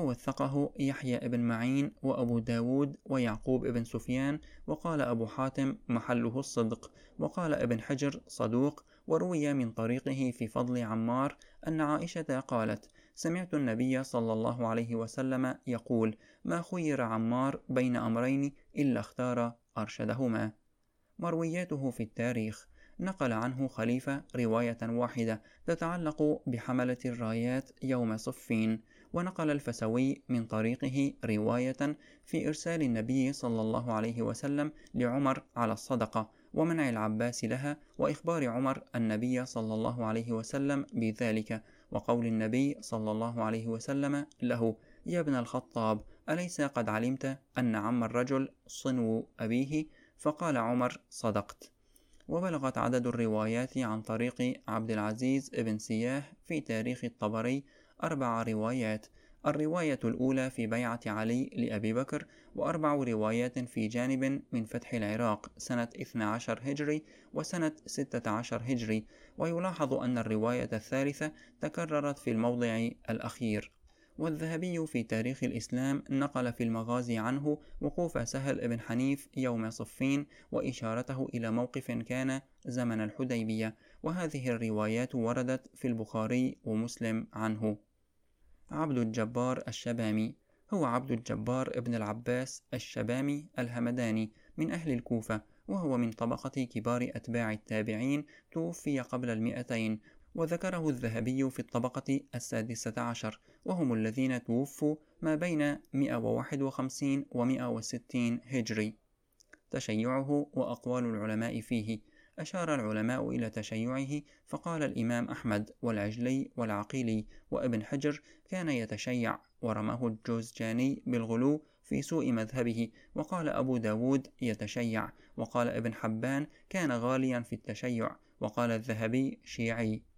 ووثقه يحيى بن معين وأبو داود ويعقوب بن سفيان. وقال أبو حاتم: محله الصدق. وقال ابن حجر: صدوق. وروي من طريقه في فضل عمار أن عائشة قالت: سمعت النبي صلى الله عليه وسلم يقول: ما خير عمار بين أمرين إلا اختار أرشدهما. مروياته في التاريخ: نقل عنه خليفة رواية واحدة تتعلق بحملة الرايات يوم صفين. ونقل الفسوي من طريقه رواية في إرسال النبي صلى الله عليه وسلم لعمر على الصدقة ومنع العباس لها، وإخبار عمر النبي صلى الله عليه وسلم بذلك، وقول النبي صلى الله عليه وسلم له: يا ابن الخطاب، أليس قد علمت أن عم الرجل صنو أبيه؟ فقال عمر: صدقت. وبلغت عدد الروايات عن طريق عبد العزيز بن سياه في تاريخ الطبري 4 روايات: الرواية الأولى في بيعة علي لأبي بكر، و4 روايات في جانب من فتح العراق سنة 12 هجري وسنة 16 هجري. ويلاحظ أن الرواية الثالثة تكررت في الموضع الأخير. والذهبي في تاريخ الإسلام نقل في المغازي عنه وقوف سهل بن حنيف يوم صفين، وإشارته إلى موقف كان زمن الحديبية. وهذه الروايات وردت في البخاري ومسلم عنه. عبد الجبار الشبامي هو عبد الجبار ابن العباس الشبامي الهمداني، من أهل الكوفة، وهو من طبقة كبار أتباع التابعين، توفي قبل 200. وذكره الذهبي في الطبقة 16، وهم الذين توفوا ما بين 151 و 160 هجري. تشيعه وأقوال العلماء فيه: أشار العلماء إلى تشيعه، فقال الإمام أحمد والعجلي والعقيلي وابن حجر: كان يتشيع، ورماه الجوزجاني بالغلو في سوء مذهبه. وقال أبو داود: يتشيع. وقال ابن حبان: كان غاليا في التشيع. وقال الذهبي: شيعي.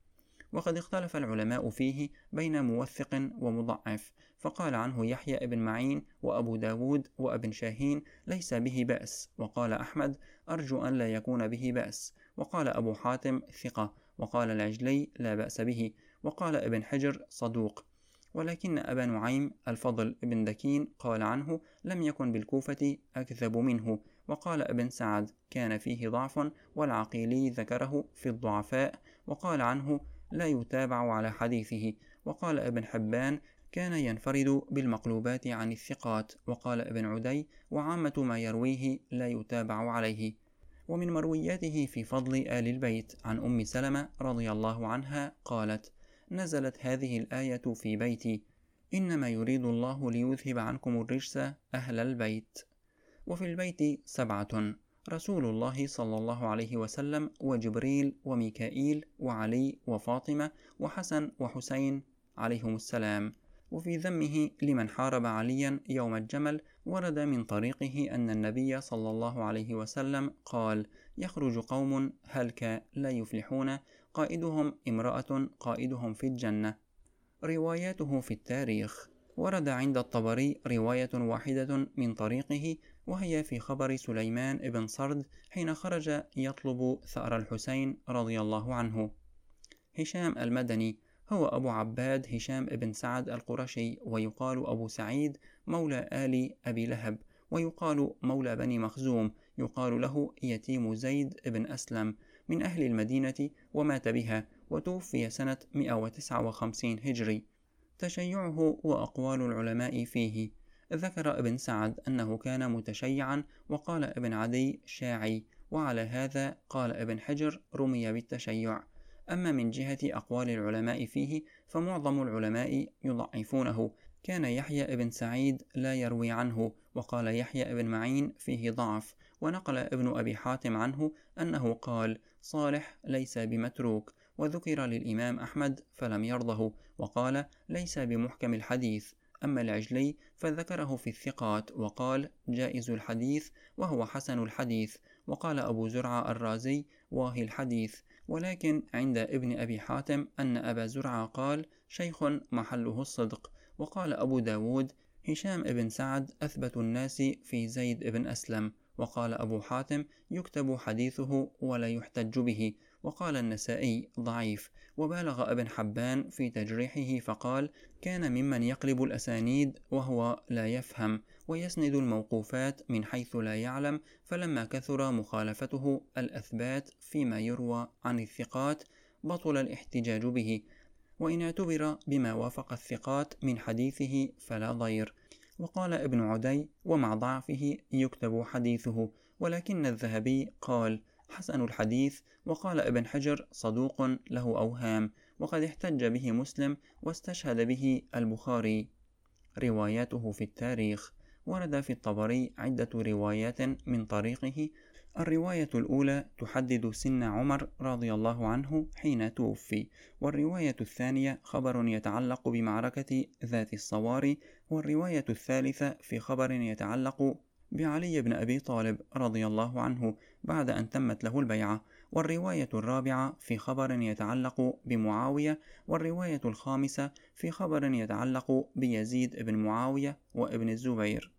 وقد اختلف العلماء فيه بين موثق ومضعف، فقال عنه يحيى بن معين وأبو داود وابن شاهين ليس به بأس، وقال أحمد أرجو أن لا يكون به بأس، وقال أبو حاتم ثقة، وقال العجلي لا بأس به، وقال ابن حجر صدوق. ولكن أبا نعيم الفضل بن دكين قال عنه لم يكن بالكوفة أكذب منه، وقال ابن سعد كان فيه ضعف، والعقيلي ذكره في الضعفاء وقال عنه لا يتابع على حديثه، وقال ابن حبان كان ينفرد بالمقلوبات عن الثقات، وقال ابن عدي وعامة ما يرويه لا يتابع عليه. ومن مروياته في فضل آل البيت عن أم سلمة رضي الله عنها قالت: نزلت هذه الآية في بيتي: إنما يريد الله ليذهب عنكم الرجس أهل البيت. وفي البيت 7: رسول الله صلى الله عليه وسلم وجبريل وميكائيل وعلي وفاطمة وحسن وحسين عليهم السلام. وفي ذمه لمن حارب عليا يوم الجمل ورد من طريقه أن النبي صلى الله عليه وسلم قال: يخرج قوم هلك لا يفلحون، قائدهم امرأة قائدهم في الجنة. رواياته في التاريخ: ورد عند الطبري رواية واحدة من طريقه، وهي في خبر سليمان بن صرد حين خرج يطلب ثأر الحسين رضي الله عنه. هشام المدني هو أبو عباد هشام بن سعد القرشي، ويقال أبو سعيد مولى آل أبي لهب، ويقال مولى بني مخزوم، يقال له يتيم زيد بن أسلم، من أهل المدينة، ومات بها، وتوفي سنة 159 هجري. تشيعه وأقوال العلماء فيه: ذكر ابن سعد أنه كان متشيعا، وقال ابن عدي شاعي، وعلى هذا قال ابن حجر رمي بالتشيع. أما من جهة أقوال العلماء فيه فمعظم العلماء يضعفونه. كان يحيى بن سعيد لا يروي عنه، وقال يحيى بن معين فيه ضعف، ونقل ابن أبي حاتم عنه أنه قال: صالح ليس بمتروك، وذكر للإمام أحمد فلم يرضه، وقال ليس بمحكم الحديث. أما العجلي فذكره في الثقات وقال جائز الحديث وهو حسن الحديث، وقال أبو زرعة الرازي واهي الحديث. ولكن عند ابن أبي حاتم أن أبا زرعة قال شيخ محله الصدق. وقال أبو داود هشام بن سعد أثبت الناس في زيد بن أسلم. وقال أبو حاتم يكتب حديثه ولا يحتج به. وقال النسائي ضعيف. وبالغ ابن حبان في تجريحه فقال كان ممن يقلب الأسانيد وهو لا يفهم، ويسند الموقوفات من حيث لا يعلم، فلما كثر مخالفته الأثبات فيما يروى عن الثقات بطل الاحتجاج به، وإن اعتبر بما وافق الثقات من حديثه فلا ضير. وقال ابن عدي ومع ضعفه يكتب حديثه، ولكن الذهبي قال حسن الحديث. وقال ابن حجر صدوق له أوهام، وقد احتج به مسلم واستشهد به البخاري. رواياته في التاريخ: ورد في الطبري عدة روايات من طريقه. الرواية الأولى تحدد سن عمر رضي الله عنه حين توفي، والرواية الثانية خبر يتعلق بمعركة ذات الصواري، والرواية الثالثة في خبر يتعلق بعلي بن أبي طالب رضي الله عنه بعد أن تمت له البيعة، والرواية الرابعة في خبر يتعلق بمعاوية، والرواية الخامسة في خبر يتعلق بيزيد بن معاوية وابن الزبير.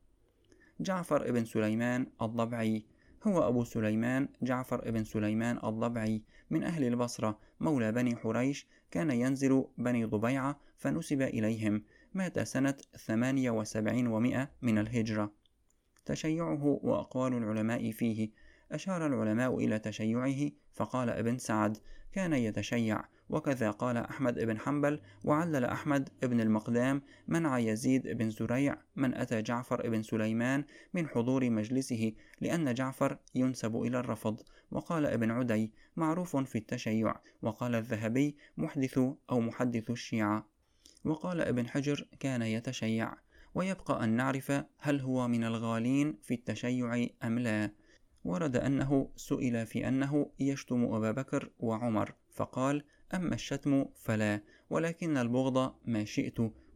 جعفر بن سليمان الضبعي هو أبو سليمان جعفر بن سليمان الضبعي من أهل البصرة، مولى بني حريش، كان ينزل بني ضبيعة فنسب إليهم، مات سنة 78 و100 من الهجرة. تشيعه وأقوال العلماء فيه: أشار العلماء إلى تشيعه فقال ابن سعد كان يتشيع، وكذا قال أحمد بن حنبل. وعلل أحمد بن المقدام منع يزيد بن زريع من أتى جعفر بن سليمان من حضور مجلسه، لأن جعفر ينسب إلى الرفض. وقال ابن عدي معروف في التشيع. وقال الذهبي محدث أو محدث الشيعة. وقال ابن حجر كان يتشيع. ويبقى أن نعرف هل هو من الغالين في التشيع أم لا. ورد أنه سئل في أنه يشتم أبا بكر وعمر فقال أما الشتم فلا، ولكن البغض ما شئت.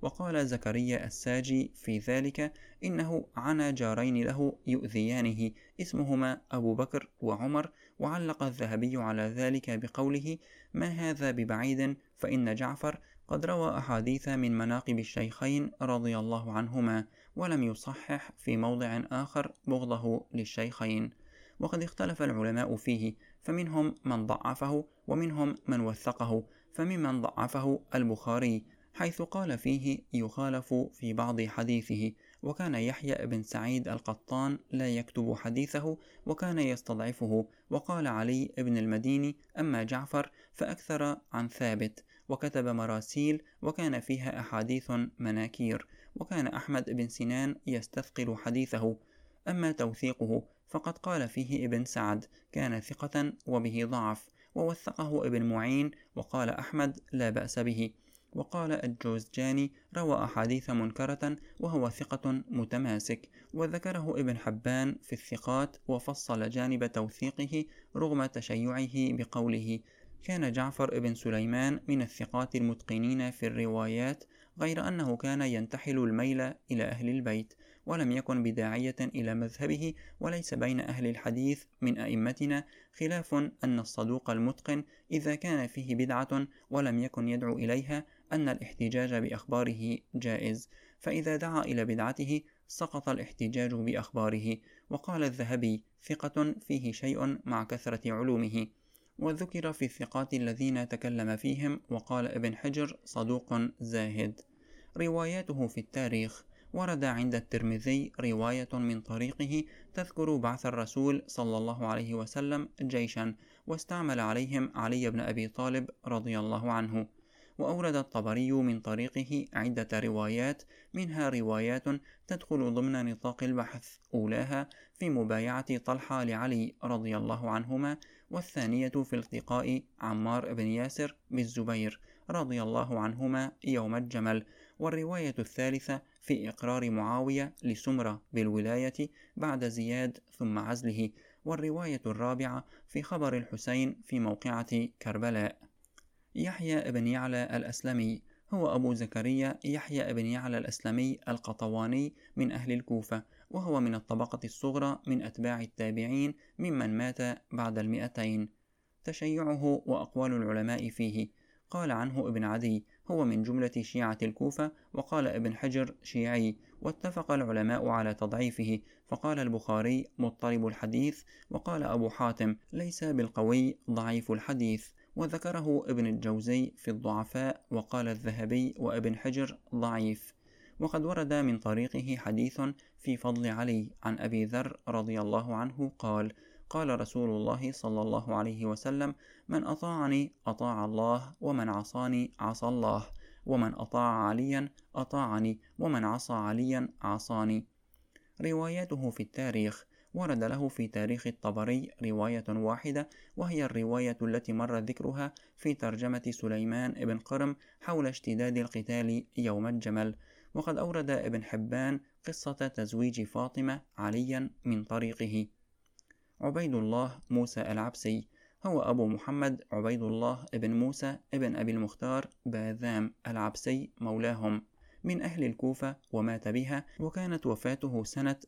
وقال زكريا الساجي في ذلك إنه عنا جارين له يؤذيانه اسمهما أبو بكر وعمر. وعلق الذهبي على ذلك بقوله: ما هذا ببعيد، فإن جعفر قد روى أحاديث من مناقب الشيخين رضي الله عنهما، ولم يصحح في موضع آخر بغضه للشيخين. وقد اختلف العلماء فيه، فمنهم من ضعفه ومنهم من وثقه. فممن ضعفه البخاري، حيث قال فيه يخالف في بعض حديثه، وكان يحيى بن سعيد القطان لا يكتب حديثه وكان يستضعفه. وقال علي بن المديني: أما جعفر فأكثر عن ثابت، وكتب مراسيل وكان فيها أحاديث مناكير. وكان أحمد بن سنان يستثقل حديثه. أما توثيقه فقد قال فيه ابن سعد: كان ثقة وبه ضعف. ووثقه ابن معين وقال أحمد: لا بأس به. وقال الجوزجاني: روى أحاديث منكرة وهو ثقة متماسك. وذكره ابن حبان في الثقات وفصل جانب توثيقه رغم تشيعه بقوله: كان جعفر بن سليمان من الثقات المتقنين في الروايات، غير أنه كان ينتحل الميل إلى أهل البيت، ولم يكن بداعية إلى مذهبه. وليس بين أهل الحديث من أئمتنا خلاف أن الصدوق المتقن إذا كان فيه بدعة ولم يكن يدعو إليها أن الاحتجاج بأخباره جائز، فإذا دعا إلى بدعته سقط الاحتجاج بأخباره. وقال الذهبي: ثقة فيه شيء مع كثرة علومه. وذكر في الثقات الذين تكلم فيهم، وقال ابن حجر: صدوق زاهد. رواياته في التاريخ: ورد عند الترمذي رواية من طريقه تذكر بعث الرسول صلى الله عليه وسلم جيشا واستعمل عليهم علي بن أبي طالب رضي الله عنه. وأورد الطبري من طريقه عدة روايات، منها روايات تدخل ضمن نطاق البحث: أولاها في مبايعة طلحة لعلي رضي الله عنهما، والثانية في التقاء عمار بن ياسر بالزبير رضي الله عنهما يوم الجمل، والرواية الثالثة في إقرار معاوية لسمرة بالولاية بعد زياد ثم عزله، والرواية الرابعة في خبر الحسين في موقعة كربلاء. يحيى بن يعلى الأسلمي هو أبو زكريا يحيى بن يعلى الأسلمي القطواني من أهل الكوفة، وهو من الطبقة الصغرى من أتباع التابعين ممن مات بعد 200. تشيعه وأقوال العلماء فيه: قال عنه ابن عدي: هو من جملة شيعة الكوفة. وقال ابن حجر: شيعي. واتفق العلماء على تضعيفه، فقال البخاري: مضطرب الحديث. وقال أبو حاتم: ليس بالقوي، ضعيف الحديث. وذكره ابن الجوزي في الضعفاء. وقال الذهبي وابن حجر: ضعيف. وقد ورد من طريقه حديث في فضل علي عن أبي ذر رضي الله عنه قال: قال رسول الله صلى الله عليه وسلم: من أطاعني أطاع الله، ومن عصاني عصى الله، ومن أطاع عليا أطاعني، ومن عصى عليا عصاني. رواياته في التاريخ: ورد له في تاريخ الطبري رواية واحدة، وهي الرواية التي مر ذكرها في ترجمة سليمان بن قرم حول اشتداد القتال يوم الجمل. وقد أورد ابن حبان قصة تزويج فاطمة عليا من طريقه. عبيد الله موسى العبسي هو أبو محمد عبيد الله ابن موسى ابن أبي المختار باذام العبسي مولاهم، من أهل الكوفة، ومات بها، وكانت وفاته سنة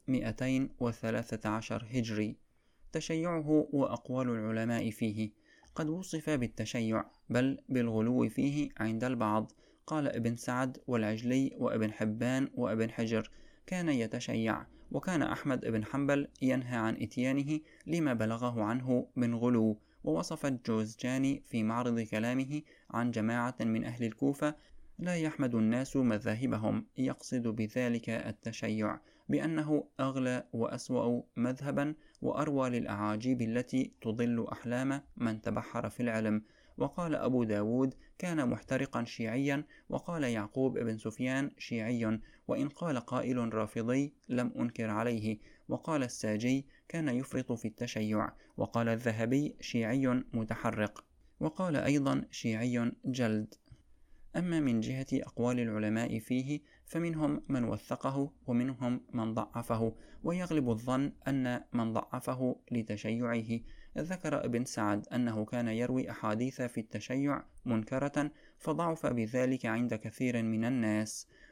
213 هجري. تشيعه وأقوال العلماء فيه: قد وصف بالتشيع، بل بالغلو فيه عند البعض. قال ابن سعد والعجلي وابن حبان وابن حجر: كان يتشيع. وكان أحمد بن حنبل ينهى عن إتيانه لما بلغه عنه من غلو. ووصف الجوزجاني في معرض كلامه عن جماعة من أهل الكوفة لا يحمد الناس مذاهبهم، يقصد بذلك التشيع، بأنه أغلى وأسوأ مذهبا وأروى للأعاجيب التي تضل أحلام من تبحر في العلم. وقال أبو داود: كان محترقا شيعيا. وقال يعقوب بن سفيان: شيعي، وإن قال قائل رافضي لم أنكر عليه. وقال الساجي: كان يفرط في التشيع. وقال الذهبي: شيعي متحرق. وقال أيضا: شيعي جلد. أما من جهة أقوال العلماء فيه فمنهم من وثقه ومنهم من ضعفه، ويغلب الظن أن من ضعفه لتشيعه. ذكر ابن سعد أنه كان يروي أحاديث في التشيع منكرة، فضعف بذلك عند كثير من الناس.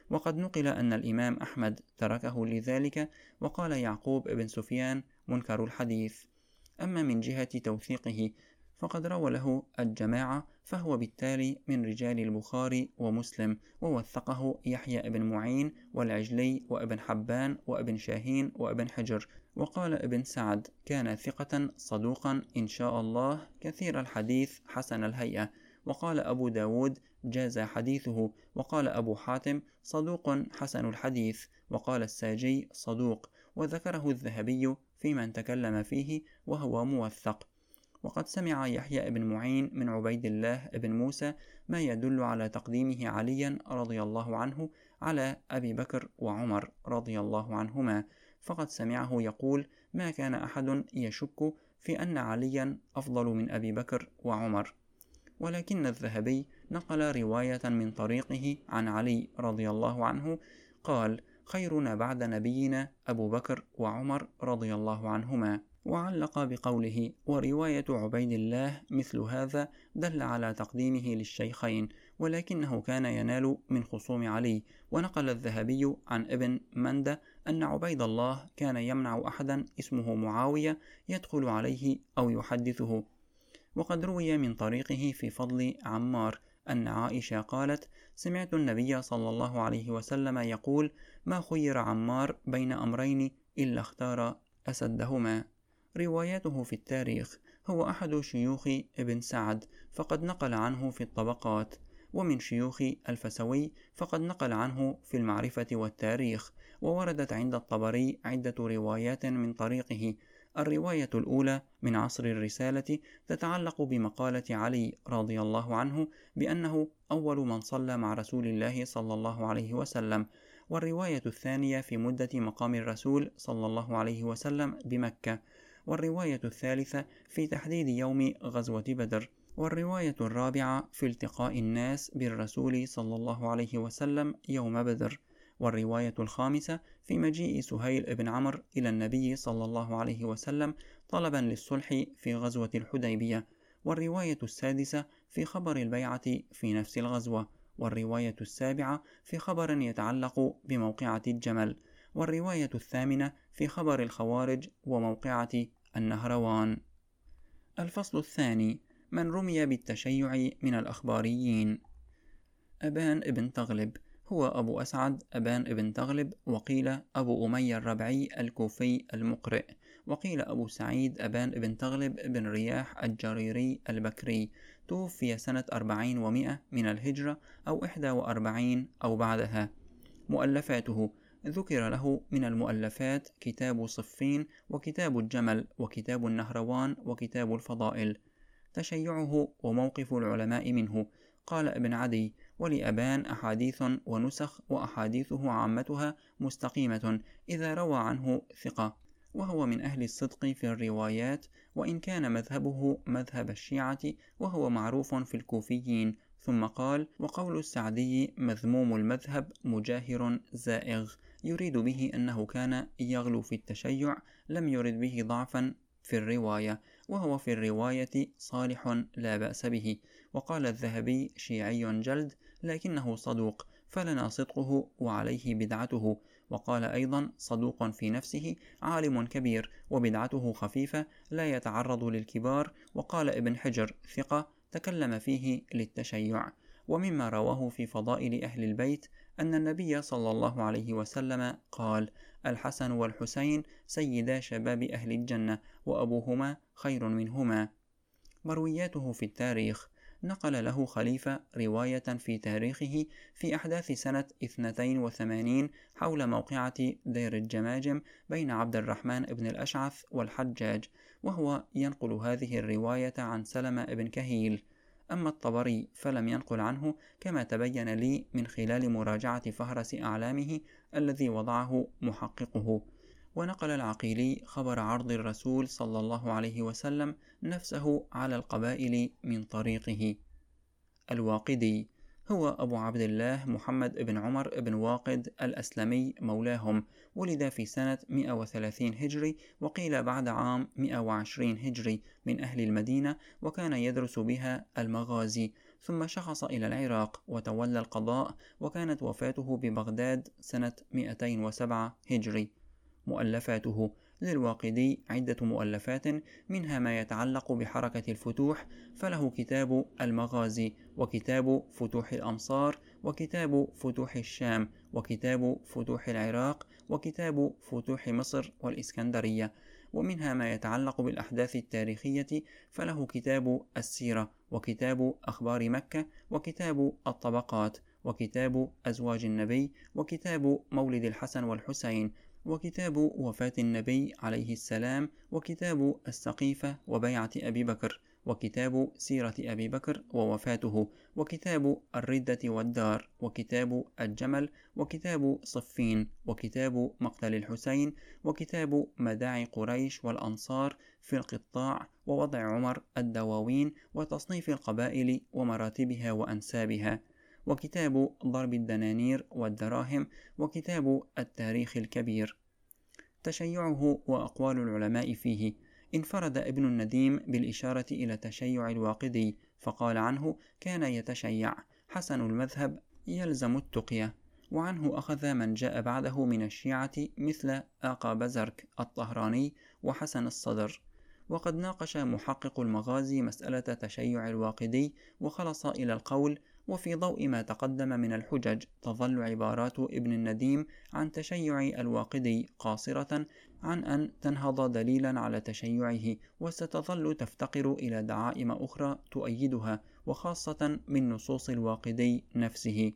وقد نقل أن الإمام أحمد تركه لذلك، وقال يعقوب بن سفيان منكر الحديث. أما من جهة توثيقه فقد روى له الجماعة، فهو بالتالي من رجال البخاري ومسلم، ووثقه يحيى بن معين والعجلي وابن حبان وابن شاهين وابن حجر. وقال ابن سعد كان ثقة صدوقا إن شاء الله، كثير الحديث حسن الهيئة. وقال أبو داود جاز حديثه. وقال أبو حاتم صدوق حسن الحديث. وقال الساجي صدوق، وذكره الذهبي في من تكلم فيه وهو موثق. وقد سمع يحيى بن معين من عبيد الله بن موسى ما يدل على تقديمه عليا رضي الله عنه على أبي بكر وعمر رضي الله عنهما، فقد سمعه يقول ما كان أحد يشك في أن عليا أفضل من أبي بكر وعمر. ولكن الذهبي نقل رواية من طريقه عن علي رضي الله عنه قال خيرنا بعد نبينا أبو بكر وعمر رضي الله عنهما. وعلق بقوله ورواية عبيد الله مثل هذا دل على تقديمه للشيخين، ولكنه كان ينال من خصوم علي. ونقل الذهبي عن ابن مندة أن عبيد الله كان يمنع أحدا اسمه معاوية يدخل عليه أو يحدثه. وقد روي من طريقه في فضل عمار أن عائشة قالت سمعت النبي صلى الله عليه وسلم يقول ما خير عمار بين أمرين إلا اختار أسدهما. رواياته في التاريخ هو أحد شيوخ ابن سعد، فقد نقل عنه في الطبقات، ومن شيوخ الفسوي فقد نقل عنه في المعرفة والتاريخ. ووردت عند الطبري عدة روايات من طريقه. الرواية الأولى من عصر الرسالة تتعلق بمقالة علي رضي الله عنه بأنه أول من صلى مع رسول الله صلى الله عليه وسلم. والرواية الثانية في مدة مقام الرسول صلى الله عليه وسلم بمكة. والرواية الثالثة في تحديد يوم غزوة بدر. والرواية الرابعة في التقاء الناس بالرسول صلى الله عليه وسلم يوم بدر. والرواية الخامسة في مجيء سهيل بن عمرو إلى النبي صلى الله عليه وسلم طلبا للصلح في غزوة الحديبية. والرواية السادسة في خبر البيعة في نفس الغزوة. والرواية السابعة في خبر يتعلق بموقعة الجمل. والرواية الثامنة في خبر الخوارج وموقعة النهروان. الفصل الثاني من رمي بالتشيع من الأخباريين. أبان بن تغلب هو أبو أسعد أبان بن تغلب، وقيل أبو أمية الربعي الكوفي المقرئ، وقيل أبو سعيد أبان بن تغلب بن رياح الجريري البكري، توفي سنة 400 من الهجرة أو 41 أو بعدها. مؤلفاته ذكر له من المؤلفات كتاب صفين وكتاب الجمل وكتاب النهروان وكتاب الفضائل. تشيعه وموقف العلماء منه. قال ابن عدي ولأبان أحاديث ونسخ، وأحاديثه عامتها مستقيمة إذا روى عنه ثقة، وهو من أهل الصدق في الروايات، وإن كان مذهبه مذهب الشيعة وهو معروف في الكوفيين. ثم قال وقول السعدي مذموم المذهب مجاهر زائغ، يريد به أنه كان يغلو في التشيع، لم يرد به ضعفا في الرواية، وهو في الرواية صالح لا بأس به. وقال الذهبي شيعي جلد لكنه صدوق، فلنا صدقه وعليه بدعته. وقال أيضا صدوق في نفسه، عالم كبير وبدعته خفيفة لا يتعرض للكبار. وقال ابن حجر ثقة تكلم فيه للتشيع. ومما رواه في فضائل أهل البيت أن النبي صلى الله عليه وسلم قال الحسن والحسين سيدا شباب أهل الجنة، وأبوهما خير منهما. مروياته في التاريخ نقل له خليفة رواية في تاريخه في أحداث سنة 82 حول موقعة دير الجماجم بين عبد الرحمن بن الأشعث والحجاج، وهو ينقل هذه الرواية عن سلمة بن كهيل. أما الطبري فلم ينقل عنه، كما تبين لي من خلال مراجعة فهرس أعلامه الذي وضعه محققه. ونقل العقيلي خبر عرض الرسول صلى الله عليه وسلم نفسه على القبائل من طريقه. الواقدي هو أبو عبد الله محمد بن عمر بن واقد الأسلمي مولاهم، ولد في سنة 130 هجري وقيل بعد عام 120 هجري، من أهل المدينة، وكان يدرس بها المغازي، ثم شخص إلى العراق وتولى القضاء، وكانت وفاته ببغداد سنة 207 هجري. مؤلفاته: للواقدي عدة مؤلفات، منها ما يتعلق بحركة الفتوح، فله كتاب المغازي، وكتاب فتوح الأمصار، وكتاب فتوح الشام، وكتاب فتوح العراق، وكتاب فتوح مصر والإسكندرية. ومنها ما يتعلق بالأحداث التاريخية، فله كتاب السيرة، وكتاب أخبار مكة، وكتاب الطبقات، وكتاب أزواج النبي، وكتاب مولد الحسن والحسين، وكتاب وفاة النبي عليه السلام، وكتاب السقيفة وبيعة أبي بكر، وكتاب سيرة أبي بكر ووفاته، وكتاب الردة والدار، وكتاب الجمل، وكتاب صفين، وكتاب مقتل الحسين، وكتاب مداعي قريش والأنصار في القطاع، ووضع عمر الدواوين، وتصنيف القبائل ومراتبها وأنسابها، وكتاب ضرب الدنانير والدراهم، وكتاب التاريخ الكبير. تشيعه وأقوال العلماء فيه: انفرد ابن النديم بالإشارة إلى تشيع الواقدي، فقال عنه: كان يتشيع، حسن المذهب، يلزم التقية. وعنه أخذ من جاء بعده من الشيعة مثل آقا بزرك الطهراني وحسن الصدر. وقد ناقش محقق المغازي مسألة تشيع الواقدي، وخلص إلى القول: وفي ضوء ما تقدم من الحجج، تظل عبارات ابن النديم عن تشيع الواقدي قاصرة عن أن تنهض دليلا على تشيعه، وستظل تفتقر إلى دعائم أخرى تؤيدها، وخاصة من نصوص الواقدي نفسه.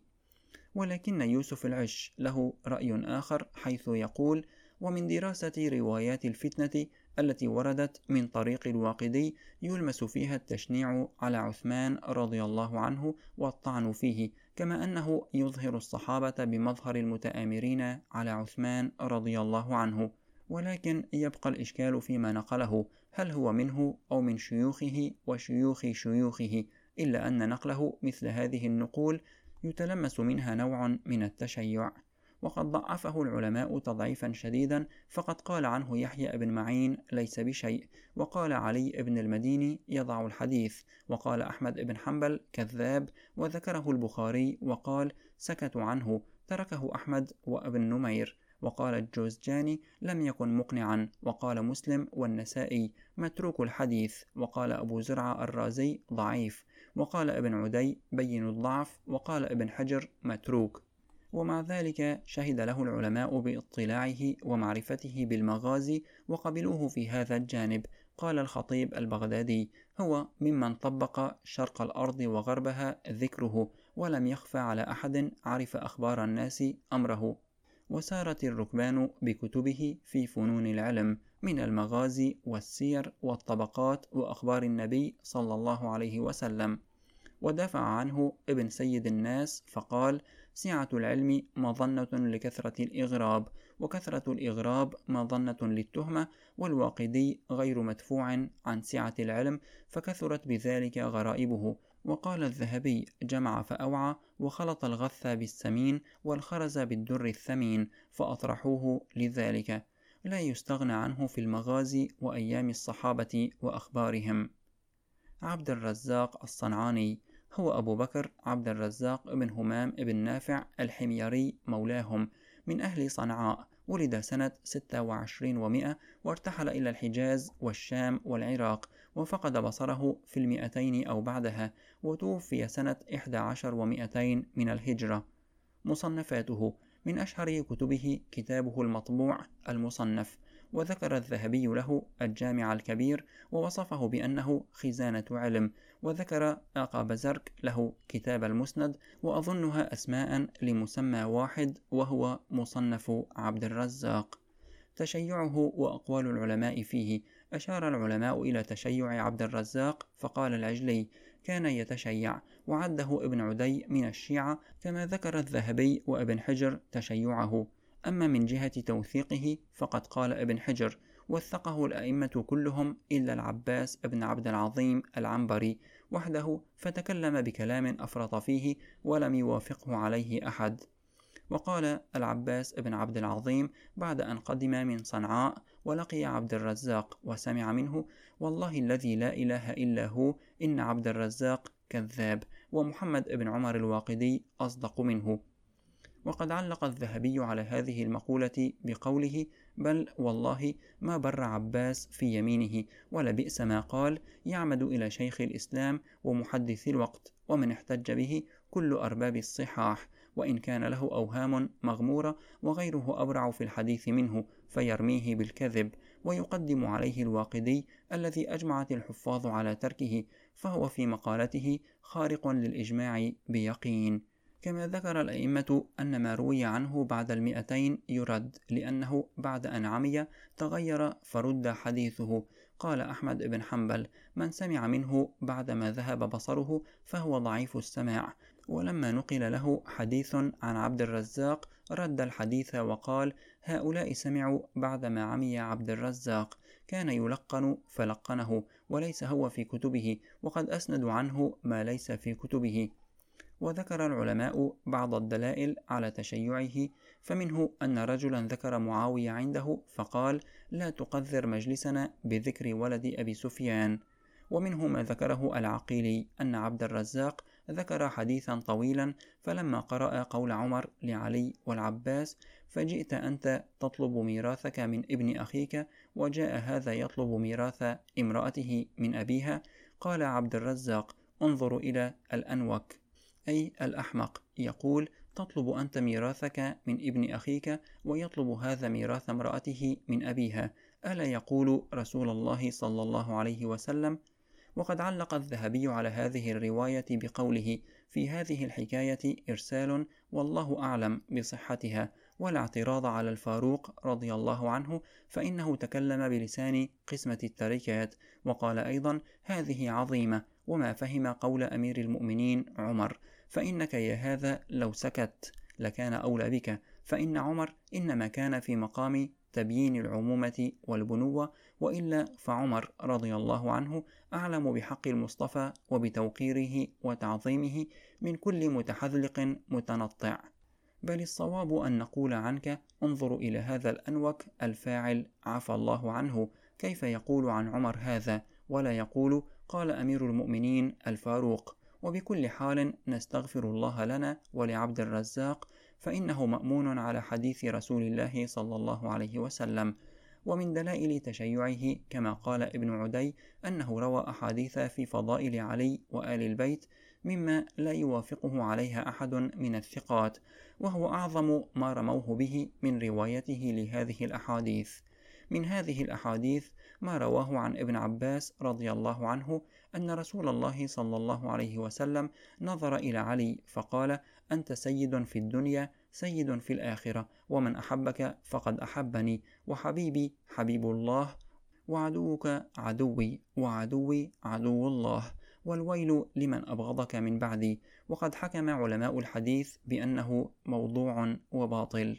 ولكن يوسف العش له رأي آخر، حيث يقول: ومن دراسة روايات الفتنة التي وردت من طريق الواقدي يلمس فيها التشنيع على عثمان رضي الله عنه والطعن فيه، كما أنه يظهر الصحابة بمظهر المتآمرين على عثمان رضي الله عنه. ولكن يبقى الإشكال فيما نقله، هل هو منه أو من شيوخه وشيوخ شيوخه، إلا أن نقله مثل هذه النقول يتلمس منها نوع من التشيع. وقد ضعفه العلماء تضعيفا شديدا، فقد قال عنه يحيى بن معين: ليس بشيء، وقال علي بن المديني: يضع الحديث، وقال أحمد بن حنبل: كذاب، وذكره البخاري وقال: سكتوا عنه، تركه أحمد وابن نمير، وقال الجوزجاني: لم يكن مقنعا، وقال مسلم والنسائي: متروك الحديث، وقال أبو زرعة الرازي: ضعيف، وقال ابن عدي: بين الضعف، وقال ابن حجر: متروك. ومع ذلك شهد له العلماء باطلاعه ومعرفته بالمغازي وقبلوه في هذا الجانب. قال الخطيب البغدادي: هو ممن طبق شرق الأرض وغربها ذكره، ولم يخفى على أحد عرف أخبار الناس أمره. وسارت الركبان بكتبه في فنون العلم، من المغازي والسير والطبقات وأخبار النبي صلى الله عليه وسلم. ودافع عنه ابن سيد الناس فقال: سعة العلم مظنة لكثرة الإغراب، وكثرة الإغراب مظنة للتهمة، والواقدي غير مدفوع عن سعة العلم، فكثرت بذلك غرائبه. وقال الذهبي: جمع فأوعى، وخلط الغث بالسمين والخرز بالدر الثمين، فأطرحوه لذلك. لا يستغنى عنه في المغازي وأيام الصحابة وأخبارهم. عبد الرزاق الصنعاني هو أبو بكر عبد الرزاق بن همام بن نافع الحميري مولاهم، من أهل صنعاء. ولد سنة 26 و100، وارتحل إلى الحجاز والشام والعراق، وفقد بصره في 200 أو بعدها، وتوفي سنة 11 و200 من الهجرة. مصنفاته: من أشهر كتبه كتابه المطبوع المصنف، وذكر الذهبي له الجامع الكبير، ووصفه بأنه خزانة علم، وذكر آقا بزرك له كتاب المسند، وأظنها أسماء لمسمى واحد وهو مصنف عبد الرزاق. تشيعه وأقوال العلماء فيه: أشار العلماء إلى تشيع عبد الرزاق، فقال العجلي: كان يتشيع، وعده ابن عدي من الشيعة، كما ذكر الذهبي وابن حجر تشيعه. أما من جهة توثيقه فقد قال ابن حجر: وثقه الأئمة كلهم إلا العباس بن عبد العظيم العنبري وحده، فتكلم بكلام أفرط فيه ولم يوافقه عليه أحد. وقال العباس بن عبد العظيم بعد أن قدم من صنعاء ولقي عبد الرزاق وسمع منه: والله الذي لا إله إلا هو، إن عبد الرزاق كذاب، ومحمد بن عمر الواقدي أصدق منه. وقد علق الذهبي على هذه المقولة بقوله: بل والله ما بر عباس في يمينه، ولبئس ما قال، يعمد إلى شيخ الإسلام ومحدث الوقت، ومن احتج به كل أرباب الصحاح، وإن كان له أوهام مغمورة، وغيره أبرع في الحديث منه فيرميه بالكذب، ويقدم عليه الواقدي الذي أجمعت الحفاظ على تركه، فهو في مقالته خارق للإجماع بيقين. كما ذكر الأئمة أن ما روي عنه بعد 200 يرد، لأنه بعد أن عمي تغير فرد حديثه. قال أحمد بن حنبل: من سمع منه بعدما ذهب بصره فهو ضعيف السماع. ولما نقل له حديث عن عبد الرزاق رد الحديث وقال: هؤلاء سمعوا بعدما عمي عبد الرزاق، كان يلقن فلقنه، وليس هو في كتبه، وقد أسندوا عنه ما ليس في كتبه. وذكر العلماء بعض الدلائل على تشيعه، فمنه أن رجلا ذكر معاوية عنده فقال: لا تقذر مجلسنا بذكر ولد أبي سفيان. ومنه ما ذكره العقيلي أن عبد الرزاق ذكر حديثا طويلا، فلما قرأ قول عمر لعلي والعباس: فجئت أنت تطلب ميراثك من ابن أخيك، وجاء هذا يطلب ميراث امرأته من أبيها، قال عبد الرزاق: انظروا إلى الأنوك، أي الأحمق، يقول: تطلب أنت ميراثك من ابن أخيك، ويطلب هذا ميراث امرأته من أبيها، ألا يقول رسول الله صلى الله عليه وسلم؟ وقد علق الذهبي على هذه الرواية بقوله: في هذه الحكاية إرسال، والله أعلم بصحتها، ولا اعتراض على الفاروق رضي الله عنه، فإنه تكلم بلسان قسمة التركات، وقال أيضا: هذه عظيمة، وما فهم قول أمير المؤمنين عمر، فإنك يا هذا لو سكت لكان أولى بك، فإن عمر إنما كان في مقام تبيين العمومة والبنوة، وإلا فعمر رضي الله عنه أعلم بحق المصطفى وبتوقيره وتعظيمه من كل متحذلق متنطع. بل الصواب أن نقول عنك: انظروا إلى هذا الأنوك الفاعل عفى الله عنه، كيف يقول عن عمر هذا، ولا يقول قال أمير المؤمنين الفاروق. وبكل حال نستغفر الله لنا ولعبد الرزاق، فإنه مأمون على حديث رسول الله صلى الله عليه وسلم. ومن دلائل تشيعه كما قال ابن عدي أنه روى أحاديث في فضائل علي وآل البيت مما لا يوافقه عليها أحد من الثقات، وهو أعظم ما رموه به من روايته لهذه الأحاديث. من هذه الأحاديث ما رواه عن ابن عباس رضي الله عنه أن رسول الله صلى الله عليه وسلم نظر إلى علي فقال: أنت سيد في الدنيا سيد في الآخرة، ومن أحبك فقد أحبني، وحبيبي حبيب الله، وعدوك عدوي، وعدوي عدو الله، والويل لمن أبغضك من بعدي. وقد حكم علماء الحديث بأنه موضوع وباطل.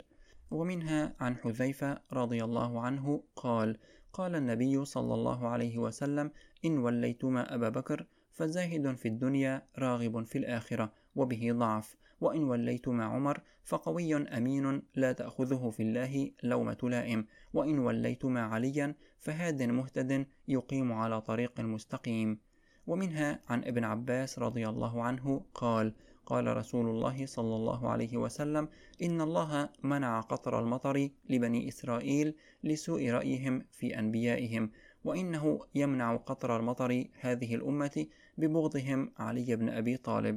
ومنها عن حذيفة رضي الله عنه قال: قال النبي صلى الله عليه وسلم: إن وليتما أبا بكر فزاهد في الدنيا راغب في الآخرة، وبه ضعف، وإن وليتما عمر فقوي أمين لا تأخذه في الله لومة لائم، وإن وليتما عليا فهاد مهتد يقيم على طريق مستقيم. ومنها عن ابن عباس رضي الله عنه قال: قال رسول الله صلى الله عليه وسلم: إن الله منع قطر المطر لبني إسرائيل لسوء رأيهم في أنبيائهم، وإنه يمنع قطر المطر هذه الأمة ببغضهم علي بن أبي طالب.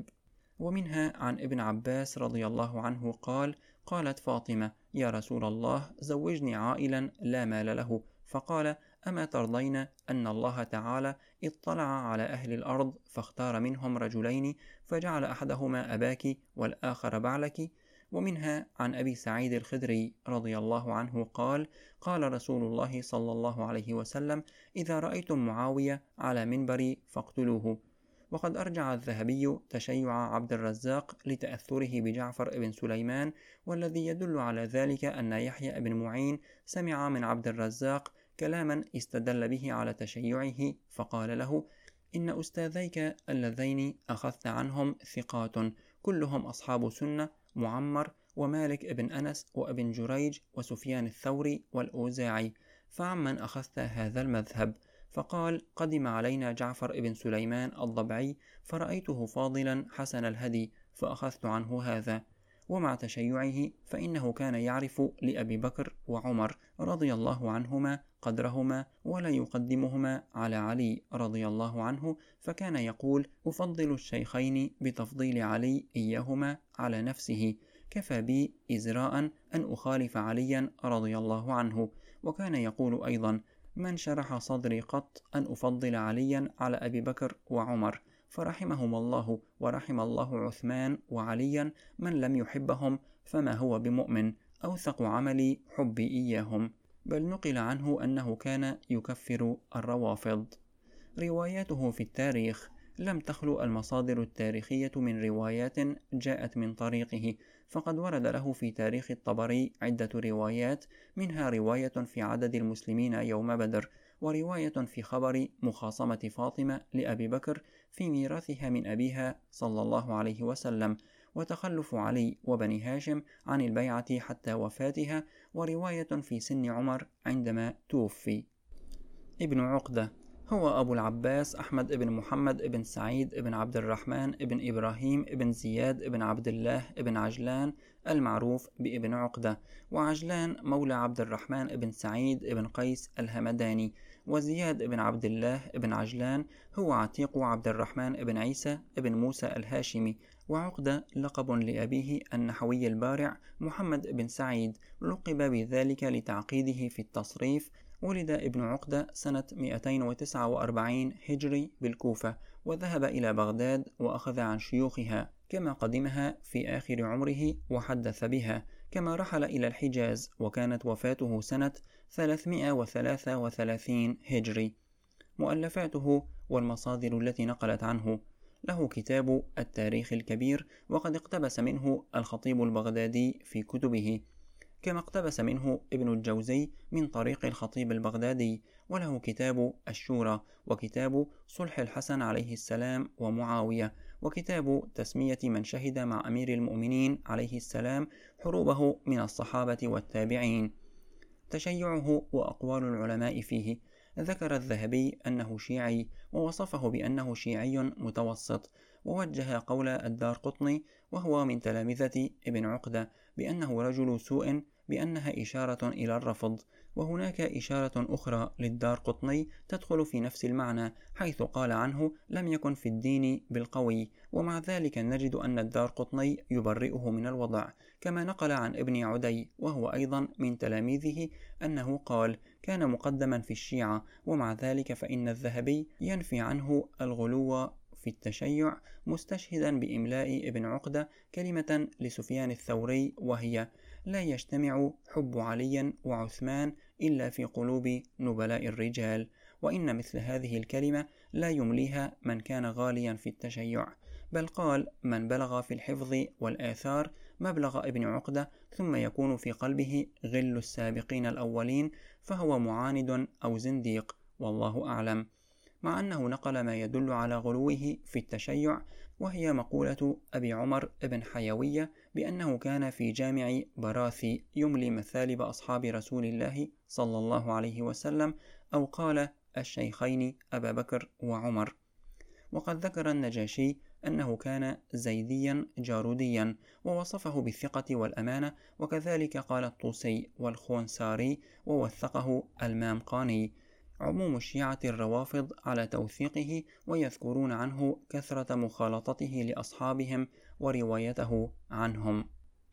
ومنها عن ابن عباس رضي الله عنه قال: قالت فاطمة: يا رسول الله زوجني عائلا لا مال له، فقال: أما ترضين أن الله تعالى اطلع على أهل الأرض فاختار منهم رجلين، فجعل أحدهما أباك والآخر بعلك؟ ومنها عن أبي سعيد الخدري رضي الله عنه قال: قال رسول الله صلى الله عليه وسلم: إذا رأيتم معاوية على منبري فاقتلوه. وقد أرجع الذهبي تشيع عبد الرزاق لتأثره بجعفر بن سليمان، والذي يدل على ذلك أن يحيى بن معين سمع من عبد الرزاق كلاما استدل به على تشيعه، فقال له: إن أستاذيك اللذين أخذت عنهم ثقات كلهم أصحاب سنة، معمر ومالك بن أنس وابن جريج وسفيان الثوري والأوزاعي، فعمن أخذت هذا المذهب؟ فقال: قدم علينا جعفر بن سليمان الضبعي فرأيته فاضلا حسن الهدي فأخذت عنه هذا. ومع تشيعه فإنه كان يعرف لأبي بكر وعمر رضي الله عنهما قدرهما ولا يقدمهما على علي رضي الله عنه، فكان يقول: أفضل الشيخين بتفضيل علي إياهما على نفسه، كفى بي إزراء أن أخالف عليا رضي الله عنه. وكان يقول أيضا: من شرح صدري قط أن أفضل عليا على أبي بكر وعمر، فرحمهم الله ورحم الله عثمان وعليا، من لم يحبهم فما هو بمؤمن، أوثق عملي حبي إياهم. بل نقل عنه أنه كان يكفر الروافض. رواياته في التاريخ: لم تخلو المصادر التاريخية من روايات جاءت من طريقه، فقد ورد له في تاريخ الطبري عدة روايات، منها رواية في عدد المسلمين يوم بدر، ورواية في خبر مخاصمة فاطمة لأبي بكر في ميراثها من أبيها صلى الله عليه وسلم، وتخلف علي وبني هاشم عن البيعة حتى وفاتها، ورواية في سن عمر عندما توفي. ابن عقدة هو أبو العباس أحمد بن محمد بن سعيد بن عبد الرحمن بن إبراهيم بن زياد بن عبد الله بن عجلان المعروف بابن عقدة. وعجلان مولى عبد الرحمن بن سعيد بن قيس الهمداني. وزياد بن عبد الله بن عجلان هو عتيق عبد الرحمن بن عيسى بن موسى الهاشمي. وعقدة لقب لأبيه النحوي البارع محمد بن سعيد، لقب بذلك لتعقيده في التصريف. ولد ابن عقدة سنة 249 هجري بالكوفة، وذهب إلى بغداد وأخذ عن شيوخها، كما قدمها في آخر عمره وحدث بها، كما رحل إلى الحجاز، وكانت وفاته سنة 333 هجري. مؤلفاته والمصادر التي نقلت عنه: له كتاب التاريخ الكبير، وقد اقتبس منه الخطيب البغدادي في كتبه، كما اقتبس منه ابن الجوزي من طريق الخطيب البغدادي. وله كتاب الشورى، وكتاب صلح الحسن عليه السلام ومعاوية، وكتاب تسمية من شهد مع أمير المؤمنين عليه السلام حروبه من الصحابة والتابعين. تشيعه وأقوال العلماء فيه: ذكر الذهبي أنه شيعي، ووصفه بأنه شيعي متوسط، ووجه قول الدارقطني وهو من تلامذة ابن عقدة بأنه رجل سوء، بأنها إشارة إلى الرفض. وهناك إشارة أخرى للدارقطني تدخل في نفس المعنى، حيث قال عنه: لم يكن في الدين بالقوي. ومع ذلك نجد أن الدارقطني يبرئه من الوضع، كما نقل عن ابن عدي وهو أيضا من تلاميذه أنه قال: كان مقدما في الشيعة. ومع ذلك فإن الذهبي ينفي عنه الغلو في التشيع، مستشهدا بإملاء ابن عقدة كلمة لسفيان الثوري، وهي: لا يجتمع حب علي وعثمان إلا في قلوب نبلاء الرجال. وإن مثل هذه الكلمة لا يمليها من كان غاليا في التشيع، بل قال: من بلغ في الحفظ والآثار مبلغ ابن عقدة ثم يكون في قلبه غل السابقين الأولين فهو معاند أو زنديق، والله أعلم. مع أنه نقل ما يدل على غلوه في التشيع، وهي مقولة أبي عمر بن حيوية بأنه كان في جامع براثي يملي مثالب أصحاب رسول الله صلى الله عليه وسلم، أو قال الشيخين أبا بكر وعمر. وقد ذكر النجاشي أنه كان زيديا جاروديا، ووصفه بالثقة والأمانة، وكذلك قال الطوسي والخونساري، ووثقه المامقاني. عموم الشيعة الروافض على توثيقه، ويذكرون عنه كثرة مخالطته لأصحابهم وروايته عنهم.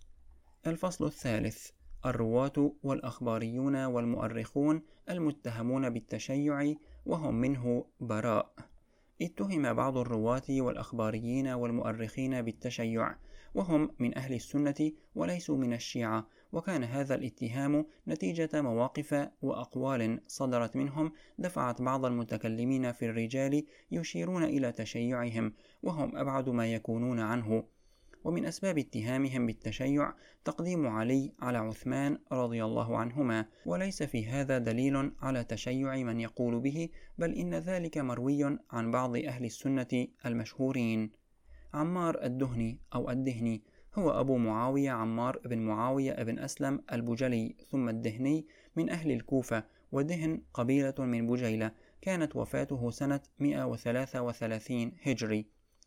الفصل الثالث: الرواة والأخباريون والمؤرخون المتهمون بالتشيع، وهم منه براء. اتهم بعض الرواة والأخباريين والمؤرخين بالتشيع، وهم من أهل السنة وليسوا من الشيعة، وكان هذا الاتهام نتيجة مواقف وأقوال صدرت منهم دفعت بعض المتكلمين في الرجال يشيرون إلى تشيعهم، وهم أبعد ما يكونون عنه. ومن أسباب اتهامهم بالتشيع تقديم علي على عثمان رضي الله عنهما، وليس في هذا دليل على تشيع من يقول به، بل إن ذلك مروي عن بعض أهل السنة المشهورين. عمار الدهني أو الدهني هو أبو معاوية عمار بن معاوية بن أسلم البجلي ثم الدهني، من أهل الكوفة، ودهن قبيلة من بجيلة، كانت وفاته سنة 133 هجري.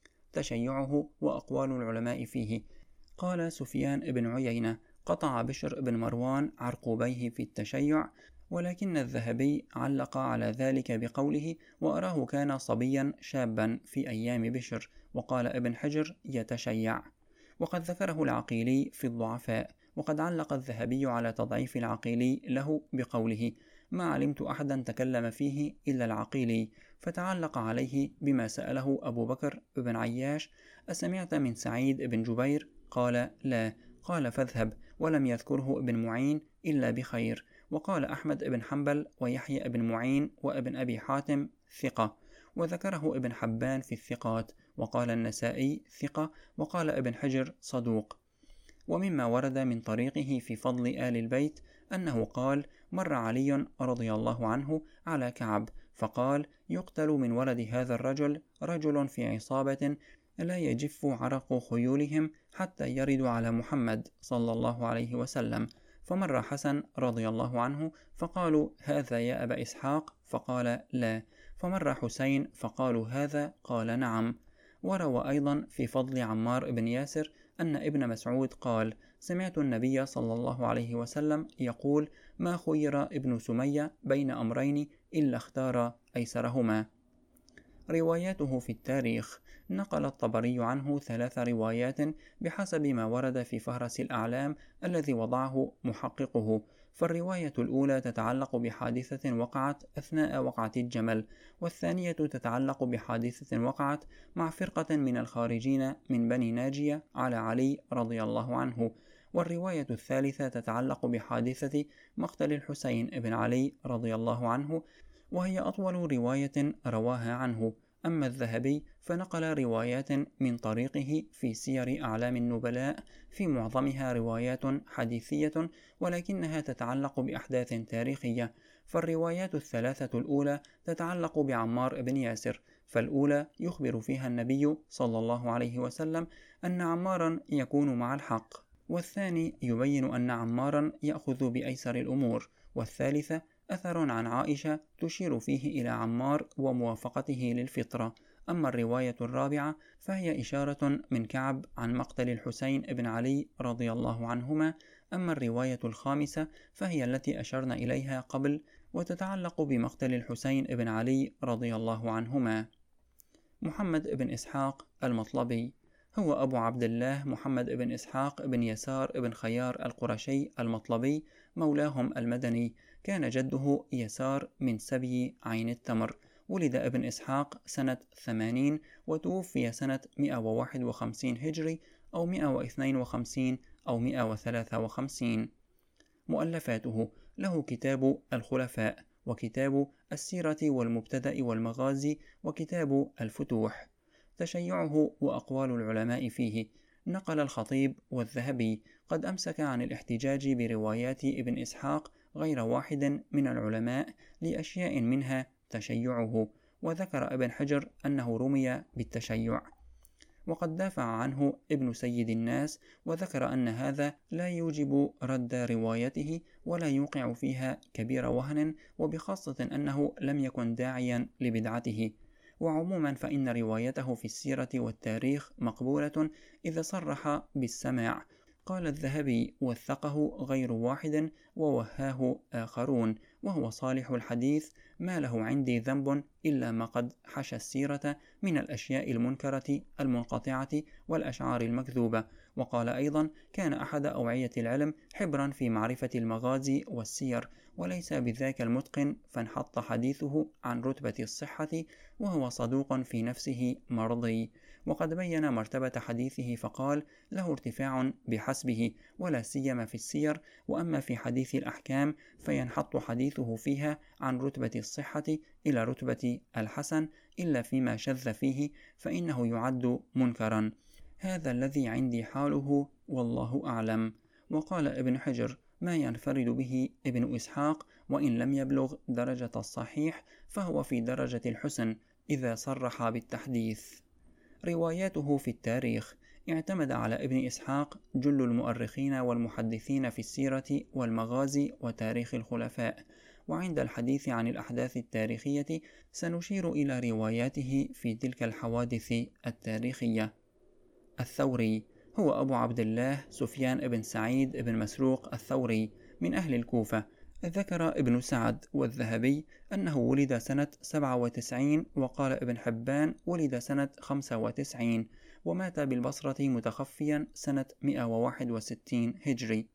تشيعه وأقوال العلماء فيه. قال سفيان بن عيينة: قطع بشر بن مروان عرقوبيه في التشيع، ولكن الذهبي علق على ذلك بقوله: وأراه كان صبيا شابا في أيام بشر. وقال ابن حجر: يتشيع. وقد ذكره العقيلي في الضعفاء. وقد علق الذهبي على تضعيف العقيلي له بقوله: ما علمت أحدا تكلم فيه إلا العقيلي. فتعلق عليه بما سأله أبو بكر بن عياش: أسمعت من سعيد بن جبير؟ قال: لا. قال: فاذهب. ولم يذكره ابن معين إلا بخير. وقال أحمد بن حنبل ويحيى بن معين وابن أبي حاتم: ثقة. وذكره ابن حبان في الثقات. وقال النسائي: ثقة. وقال ابن حجر: صدوق. ومما ورد من طريقه في فضل آل البيت أنه قال: مر علي رضي الله عنه على كعب فقال: يقتل من ولد هذا الرجل رجل في عصابة لا يجف عرق خيولهم حتى يردوا على محمد صلى الله عليه وسلم. فمر حسن رضي الله عنه فقالوا: هذا يا أبا إسحاق؟ فقال: لا. فمر حسين فقالوا: هذا؟ قال: نعم. وروى أيضا في فضل عمار بن ياسر أن ابن مسعود قال: سمعت النبي صلى الله عليه وسلم يقول: ما خير ابن سمية بين أمرين إلا اختار أيسرهما. رواياته في التاريخ: نقل الطبري عنه 3 روايات بحسب ما ورد في فهرس الأعلام الذي وضعه محققه. فالرواية الأولى تتعلق بحادثة وقعت أثناء وقعة الجمل، والثانية تتعلق بحادثة وقعت مع فرقة من الخارجين من بني ناجية على علي رضي الله عنه، والرواية الثالثة تتعلق بحادثة مقتل الحسين بن علي رضي الله عنه، وهي أطول رواية رواها عنه. أما الذهبي فنقل روايات من طريقه في سير أعلام النبلاء، في معظمها روايات حديثية ولكنها تتعلق بأحداث تاريخية. فالروايات الثلاثة الأولى تتعلق بعمار بن ياسر، فالأولى يخبر فيها النبي صلى الله عليه وسلم أن عمارا يكون مع الحق، والثاني يبين أن عمارا يأخذ بأيسر الأمور، والثالثة أثر عن عائشة تشير فيه إلى عمار وموافقته للفطرة. أما الرواية الرابعة فهي إشارة من كعب عن مقتل الحسين بن علي رضي الله عنهما. أما الرواية الخامسة فهي التي أشرنا إليها قبل، وتتعلق بمقتل الحسين بن علي رضي الله عنهما. محمد بن إسحاق المطلبي هو أبو عبد الله محمد بن إسحاق بن يسار بن خيار القرشي المطلبي، مولاهم المدني. كان جده يسار من سبي عين التمر. ولد ابن إسحاق سنة 80 وتوفي سنة 151 هجري أو 152 أو 153. مؤلفاته: له كتاب الخلفاء، وكتاب السيرة والمبتدأ والمغازي، وكتاب الفتوح. تشيعه وأقوال العلماء فيه: نقل الخطيب والذهبي قد أمسك عن الاحتجاج بروايات ابن إسحاق غير واحد من العلماء لأشياء منها تشيعه، وذكر ابن حجر أنه رمي بالتشيع. وقد دافع عنه ابن سيد الناس وذكر أن هذا لا يوجب رد روايته ولا يوقع فيها كبير وهن، وبخاصة أنه لم يكن داعيا لبدعته. وعموما فإن روايته في السيرة والتاريخ مقبولة إذا صرح بالسماع. قال الذهبي: وثقه غير واحد ووهاه آخرون، وهو صالح الحديث، ما له عندي ذنب إلا ما قد حشى السيرة من الأشياء المنكرة المنقطعة والأشعار المكذوبة. وقال أيضا: كان أحد أوعية العلم حبرا في معرفة المغازي والسير، وليس بذاك المتقن، فانحط حديثه عن رتبة الصحة، وهو صدوق في نفسه مرضي. وقد بين مرتبة حديثه فقال: له ارتفاع بحسبه، ولا سيما في السير. وأما في حديث الأحكام فينحط حديثه فيها عن رتبة الصحة إلى رتبة الحسن، إلا فيما شذ فيه فإنه يعد منكرا. هذا الذي عندي حاله، والله أعلم. وقال ابن حجر: ما ينفرد به ابن إسحاق وإن لم يبلغ درجة الصحيح فهو في درجة الحسن إذا صرح بالتحديث. رواياته في التاريخ: اعتمد على ابن إسحاق جل المؤرخين والمحدثين في السيرة والمغازي وتاريخ الخلفاء. وعند الحديث عن الأحداث التاريخية سنشير إلى رواياته في تلك الحوادث التاريخية. الثوري هو أبو عبد الله سفيان بن سعيد بن مسروق الثوري من أهل الكوفة. ذكر ابن سعد والذهبي أنه ولد سنة 97، وقال ابن حبان ولد سنة 95، ومات بالبصرة متخفيا سنة 161 هجري.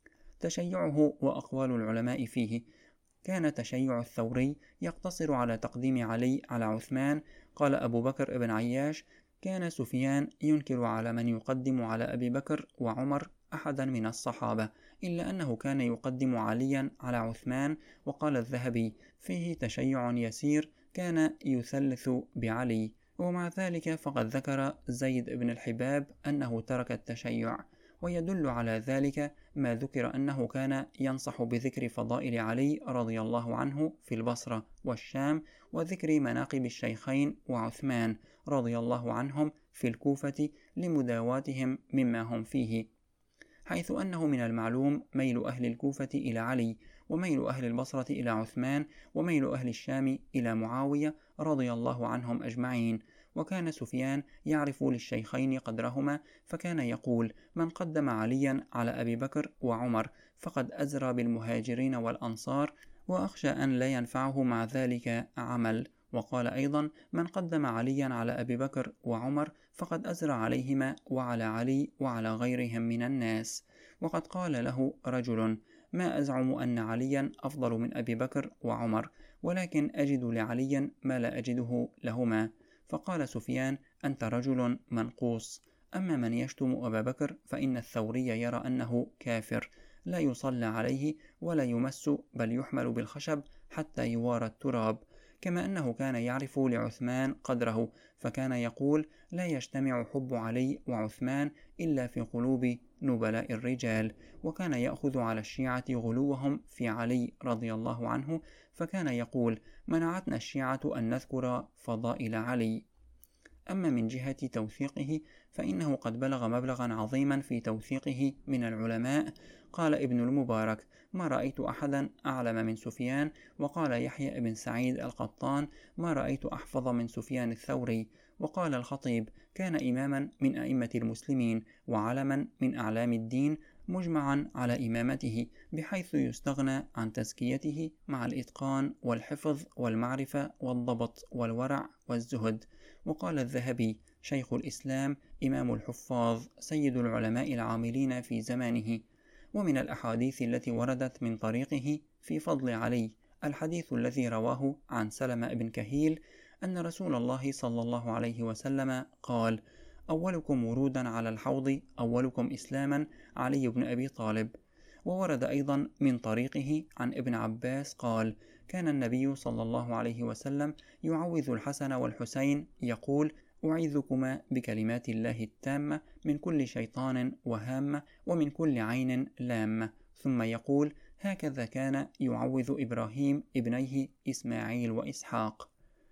تشيعه وأقوال العلماء فيه: كان تشيع الثوري يقتصر على تقديم علي على عثمان. قال أبو بكر بن عياش: كان سفيان ينكر على من يقدم على أبي بكر وعمر أحدا من الصحابة، إلا أنه كان يقدم عليا على عثمان. وقال الذهبي: فيه تشيع يسير، كان يثلث بعلي. ومع ذلك فقد ذكر زيد بن الحباب أنه ترك التشيع، ويدل على ذلك ما ذكر أنه كان ينصح بذكر فضائل علي رضي الله عنه في البصرة والشام، وذكر مناقب الشيخين وعثمان رضي الله عنهم في الكوفة لمداواتهم مما هم فيه، حيث أنه من المعلوم ميل أهل الكوفة إلى علي، وميل أهل البصرة إلى عثمان، وميل أهل الشام إلى معاوية رضي الله عنهم أجمعين. وكان سفيان يعرف للشيخين قدرهما، فكان يقول: من قدم عليا على أبي بكر وعمر فقد أزرى بالمهاجرين والأنصار، وأخشى أن لا ينفعه مع ذلك عمل. وقال أيضا: من قدم عليا على أبي بكر وعمر فقد أزرى عليهما وعلى علي وعلى غيرهم من الناس. وقد قال له رجل: ما أزعم أن عليا أفضل من أبي بكر وعمر، ولكن أجد لعلي ما لا أجده لهما. فقال سفيان: أنت رجل منقوص. أما من يشتم أبا بكر فإن الثوري يرى أنه كافر، لا يصلى عليه ولا يمس، بل يحمل بالخشب حتى يوارى التراب. كما أنه كان يعرف لعثمان قدره، فكان يقول: لا يجتمع حب علي وعثمان إلا في قلوب نبلاء الرجال. وكان يأخذ على الشيعة غلوهم في علي رضي الله عنه، فكان يقول: منعتنا الشيعة أن نذكر فضائل علي. أما من جهة توثيقه فإنه قد بلغ مبلغا عظيما في توثيقه من العلماء. قال ابن المبارك: ما رأيت أحدا أعلم من سفيان. وقال يحيى بن سعيد القطان: ما رأيت أحفظ من سفيان الثوري. وقال الخطيب: كان إماما من أئمة المسلمين، وعلما من أعلام الدين، مجمعا على إمامته، بحيث يستغنى عن تزكيته، مع الإتقان والحفظ والمعرفة والضبط والورع والزهد. وقال الذهبي: شيخ الإسلام، إمام الحفاظ، سيد العلماء العاملين في زمانه. ومن الأحاديث التي وردت من طريقه في فضل علي الحديث الذي رواه عن سلمة بن كهيل أن رسول الله صلى الله عليه وسلم قال: أولكم ورودا على الحوض أولكم إسلاما علي بن أبي طالب. وورد أيضا من طريقه عن ابن عباس قال: كان النبي صلى الله عليه وسلم يعوذ الحسن والحسين يقول: أعيذكما بكلمات الله التامة من كل شيطان وهامة ومن كل عين لامة. ثم يقول: هكذا كان يعوذ إبراهيم ابنيه إسماعيل وإسحاق.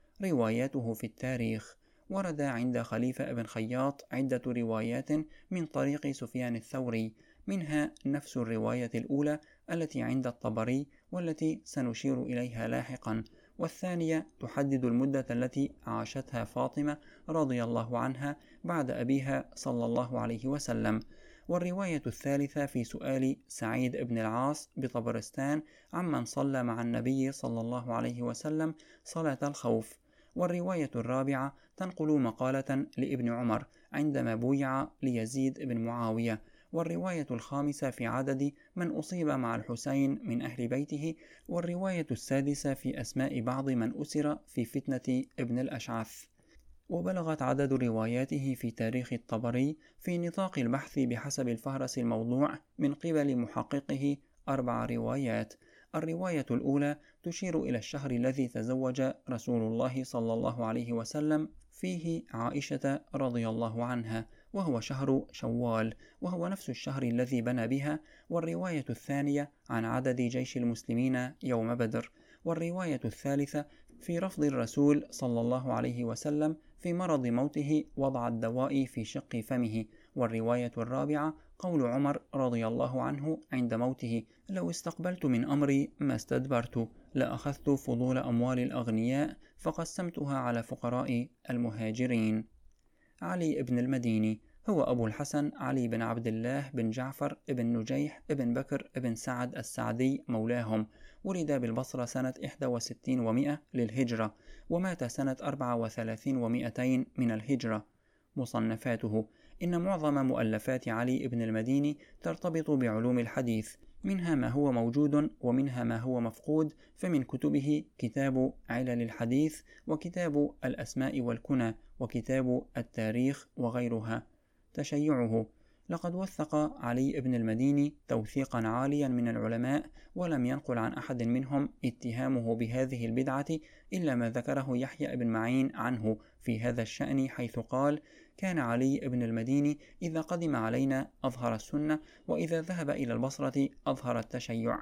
رواياته في التاريخ: ورد عند خليفة بن خياط عدة روايات من طريق سفيان الثوري، منها نفس الرواية الأولى التي عند الطبري والتي سنشير إليها لاحقا، والثانية تحدد المدة التي عاشتها فاطمة رضي الله عنها بعد أبيها صلى الله عليه وسلم، والرواية الثالثة في سؤال سعيد بن العاص بطبرستان عمن صلى مع النبي صلى الله عليه وسلم صلاة الخوف، والرواية الرابعة تنقل مقالة لابن عمر عندما بويع ليزيد بن معاوية، والرواية الخامسة في عدد من أصيب مع الحسين من أهل بيته، والرواية السادسة في أسماء بعض من أسر في فتنة ابن الأشعث. وبلغت عدد رواياته في تاريخ الطبري في نطاق البحث بحسب الفهرس الموضوع من قبل محققه 4 روايات. الرواية الأولى تشير إلى الشهر الذي تزوج رسول الله صلى الله عليه وسلم فيه عائشة رضي الله عنها، وهو شهر شوال، وهو نفس الشهر الذي بنى بها. والرواية الثانية عن عدد جيش المسلمين يوم بدر. والرواية الثالثة في رفض الرسول صلى الله عليه وسلم في مرض موته وضع الدواء في شق فمه. والرواية الرابعة قول عمر رضي الله عنه عند موته: لو استقبلت من أمري ما استدبرت، لأخذت فضول أموال الأغنياء فقسمتها على فقراء المهاجرين. علي بن المديني هو أبو الحسن علي بن عبد الله بن جعفر بن نجيح بن بكر بن سعد السعدي مولاهم، ولد بالبصرة سنة 61 و100 للهجرة، ومات سنة 34 و200 من الهجرة. مصنفاته: إن معظم مؤلفات علي بن المديني ترتبط بعلوم الحديث، منها ما هو موجود ومنها ما هو مفقود، فمن كتبه كتاب علل الحديث، وكتاب الأسماء والكنى، وكتاب التاريخ، وغيرها. تشيعه: لقد وثق علي بن المديني توثيقا عاليا من العلماء، ولم ينقل عن أحد منهم اتهامه بهذه البدعة إلا ما ذكره يحيى بن معين عنه في هذا الشأن، حيث قال: كان علي بن المديني إذا قدم علينا أظهر السنة، وإذا ذهب إلى البصرة أظهر التشيع.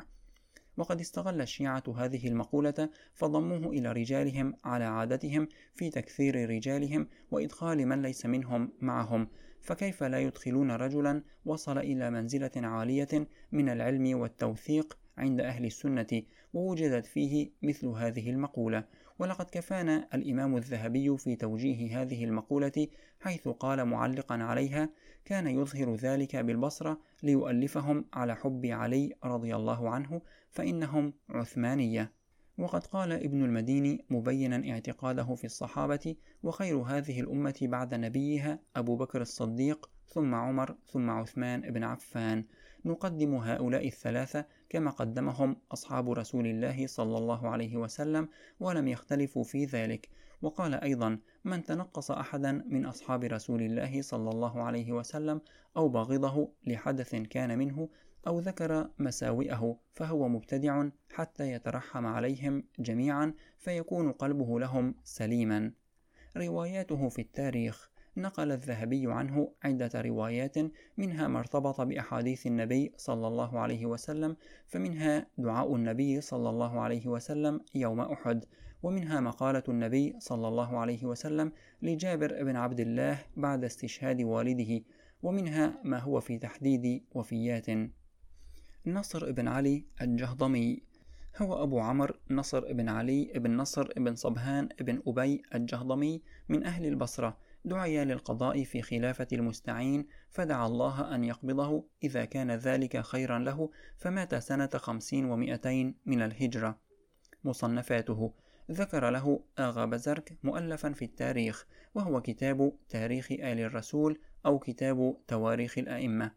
وقد استغل الشيعة هذه المقولة فضموه إلى رجالهم على عادتهم في تكثير رجالهم وإدخال من ليس منهم معهم، فكيف لا يدخلون رجلا وصل إلى منزلة عالية من العلم والتوثيق عند أهل السنة ووجدت فيه مثل هذه المقولة. ولقد كفانا الإمام الذهبي في توجيه هذه المقولة، حيث قال معلقا عليها: كان يظهر ذلك بالبصرة ليؤلفهم على حب علي رضي الله عنه، فإنهم عثمانية. وقد قال ابن المديني مبينا اعتقاده في الصحابة: وخير هذه الأمة بعد نبيها أبو بكر الصديق، ثم عمر، ثم عثمان بن عفان. نقدم هؤلاء الثلاثة كما قدمهم أصحاب رسول الله صلى الله عليه وسلم، ولم يختلفوا في ذلك. وقال أيضا: من تنقص أحدا من أصحاب رسول الله صلى الله عليه وسلم أو بغضه لحدث كان منه أو ذكر مساوئه فهو مبتدع، حتى يترحم عليهم جميعا فيكون قلبه لهم سليما. رواياته في التاريخ: نقل الذهبي عنه عدة روايات، منها ما ارتبط بأحاديث النبي صلى الله عليه وسلم، فمنها دعاء النبي صلى الله عليه وسلم يوم أحد، ومنها مقالة النبي صلى الله عليه وسلم لجابر بن عبد الله بعد استشهاد والده، ومنها ما هو في تحديد وفيات. نصر بن علي الجهضمي هو أبو عمرو نصر بن علي بن نصر بن صبهان بن أبي الجهضمي من أهل البصرة، دعي للقضاء في خلافة المستعين، فدعا الله أن يقبضه إذا كان ذلك خيرا له، فمات سنة 50 و200 من الهجرة. مصنفاته: ذكر له آغا بزرك مؤلفا في التاريخ، وهو كتاب تاريخ آل الرسول أو كتاب تواريخ الأئمة.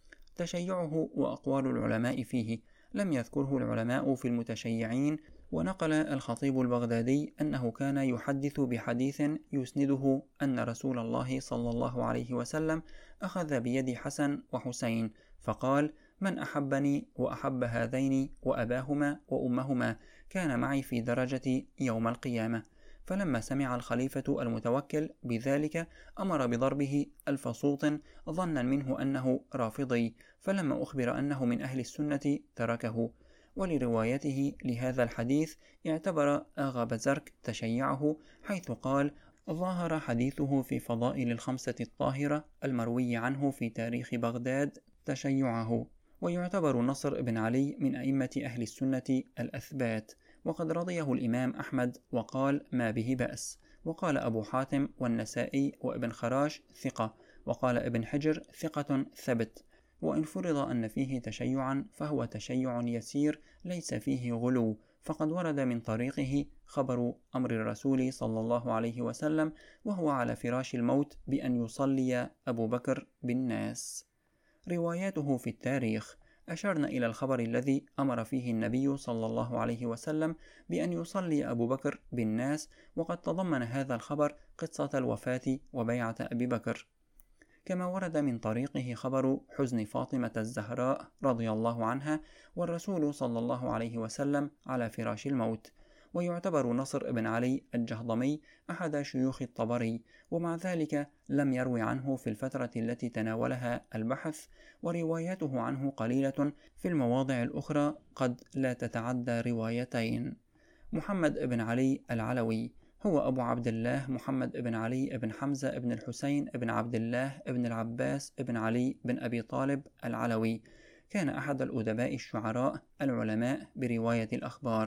تشيعه وأقوال العلماء فيه: لم يذكره العلماء في المتشيعين. ونقل الخطيب البغدادي أنه كان يحدث بحديث يسنده أن رسول الله صلى الله عليه وسلم أخذ بيد حسن وحسين فقال: من أحبني وأحب هذين وأباهما وأمهما كان معي في درجتي يوم القيامة. فلما سمع الخليفة المتوكل بذلك أمر بضربه 1000 صوت ظنا منه أنه رافضي، فلما أخبر أنه من أهل السنة تركه. ولروايته لهذا الحديث اعتبر آغا بزرك تشيعه، حيث قال: ظاهر حديثه في فضائل الخمسة الطاهرة المروي عنه في تاريخ بغداد تشيعه. ويعتبر نصر بن علي من أئمة أهل السنة الأثبات، وقد رضيه الإمام أحمد وقال: ما به بأس. وقال أبو حاتم والنسائي وابن خراش ثقة، وقال ابن حجر ثقة ثبت. وإن فرض أن فيه تشيعا فهو تشيع يسير ليس فيه غلو، فقد ورد من طريقه خبر أمر الرسول صلى الله عليه وسلم وهو على فراش الموت بأن يصلي أبو بكر بالناس. رواياته في التاريخ: أشرنا إلى الخبر الذي أمر فيه النبي صلى الله عليه وسلم بأن يصلي أبو بكر بالناس، وقد تضمن هذا الخبر قصة الوفاة وبيعة أبي بكر. كما ورد من طريقه خبر حزن فاطمة الزهراء رضي الله عنها والرسول صلى الله عليه وسلم على فراش الموت. ويعتبر نصر بن علي الجهضمي أحد شيوخ الطبري، ومع ذلك لم يروي عنه في الفترة التي تناولها البحث، وروايته عنه قليلة في المواضع الأخرى قد لا تتعدى روايتين. محمد بن علي العلوي هو أبو عبد الله محمد بن علي بن حمزة بن الحسين بن عبد الله بن العباس بن علي بن أبي طالب العلوي. كان أحد الأدباء الشعراء العلماء برواية الأخبار.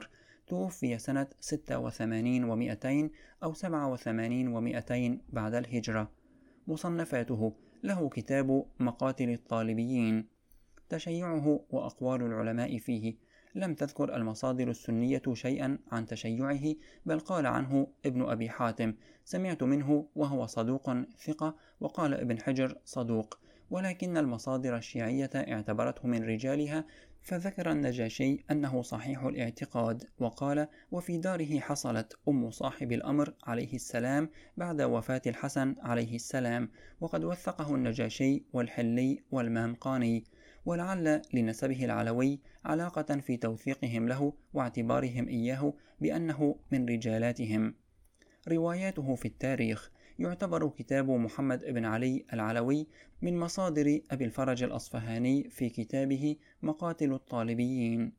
توفي سنة 86 و200 أو 87 و200 بعد الهجرة. مصنفاته: له كتاب مقاتل الطالبيين. تشيعه وأقوال العلماء فيه. لم تذكر المصادر السنية شيئا عن تشيعه، بل قال عنه ابن أبي حاتم: سمعت منه وهو صدوق ثقة، وقال ابن حجر صدوق، ولكن المصادر الشيعية اعتبرته من رجالها، فذكر النجاشي أنه صحيح الاعتقاد، وقال: وفي داره حصلت أم صاحب الأمر عليه السلام بعد وفاة الحسن عليه السلام، وقد وثقه النجاشي والحلي والمامقاني، ولعل لنسبه العلوي علاقة في توثيقهم له واعتبارهم إياه بأنه من رجالاتهم. رواياته في التاريخ: يعتبر كتاب محمد بن علي العلوي من مصادر أبي الفرج الأصفهاني في كتابه مقاتل الطالبيين.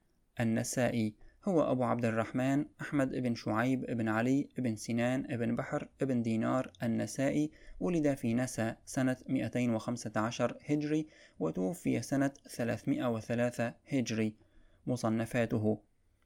النسائي هو أبو عبد الرحمن أحمد بن شعيب بن علي بن سنان بن بحر بن دينار النسائي، ولد في نسا سنة 215 هجري، وتوفي سنة 303 هجري. مصنفاته: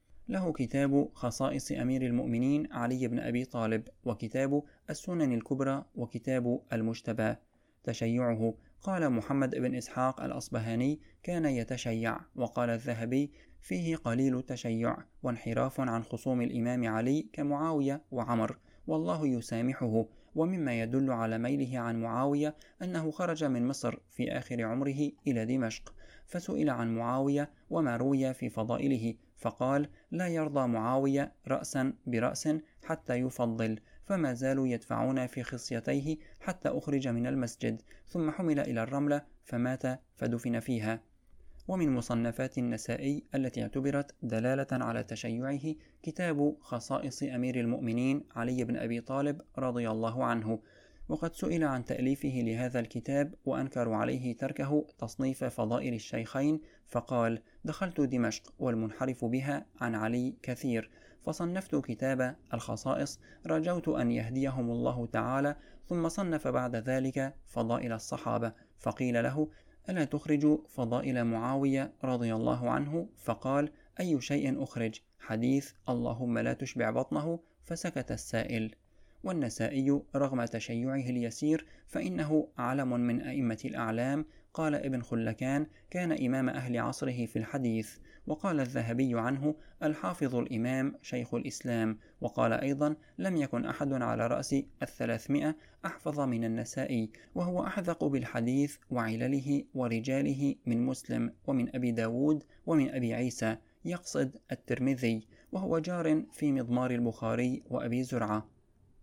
له كتاب خصائص أمير المؤمنين علي بن أبي طالب، وكتاب السنن الكبرى، وكتاب المجتبى. تشيعه: قال محمد بن إسحاق الأصبهاني: كان يتشيع، وقال الذهبي: فيه قليل تشيع وانحراف عن خصوم الإمام علي كمعاوية وعمر، والله يسامحه. ومما يدل على ميله عن معاوية أنه خرج من مصر في آخر عمره إلى دمشق، فسئل عن معاوية وما روي في فضائله، فقال: لا يرضى معاوية رأسا برأس حتى يفضل، فما زالوا يدفعون في خصيتيه حتى أخرج من المسجد، ثم حمل إلى الرملة فمات فدفن فيها. ومن مصنفات النسائي التي اعتبرت دلالة على تشيعه كتاب خصائص أمير المؤمنين علي بن أبي طالب رضي الله عنه، وقد سئل عن تأليفه لهذا الكتاب وأنكروا عليه تركه تصنيف فضائل الشيخين، فقال: دخلت دمشق والمنحرف بها عن علي كثير، فصنفت كتاب الخصائص، رجوت أن يهديهم الله تعالى، ثم صنف بعد ذلك فضائل الصحابة، فقيل له: ألا تخرج فضائل معاوية رضي الله عنه؟ فقال: أي شيء أخرج؟ حديث اللهم لا تشبع بطنه، فسكت السائل. والنسائي رغم تشيعه اليسير فإنه علم من أئمة الأعلام. قال ابن خلكان: كان إمام أهل عصره في الحديث. وقال الذهبي عنه: الحافظ الإمام شيخ الإسلام. وقال أيضا: لم يكن أحد على رأس 300 أحفظ من النسائي، وهو أحذق بالحديث وعلله ورجاله من مسلم ومن أبي داود ومن أبي عيسى، يقصد الترمذي، وهو جار في مضمار البخاري وأبي زرعة.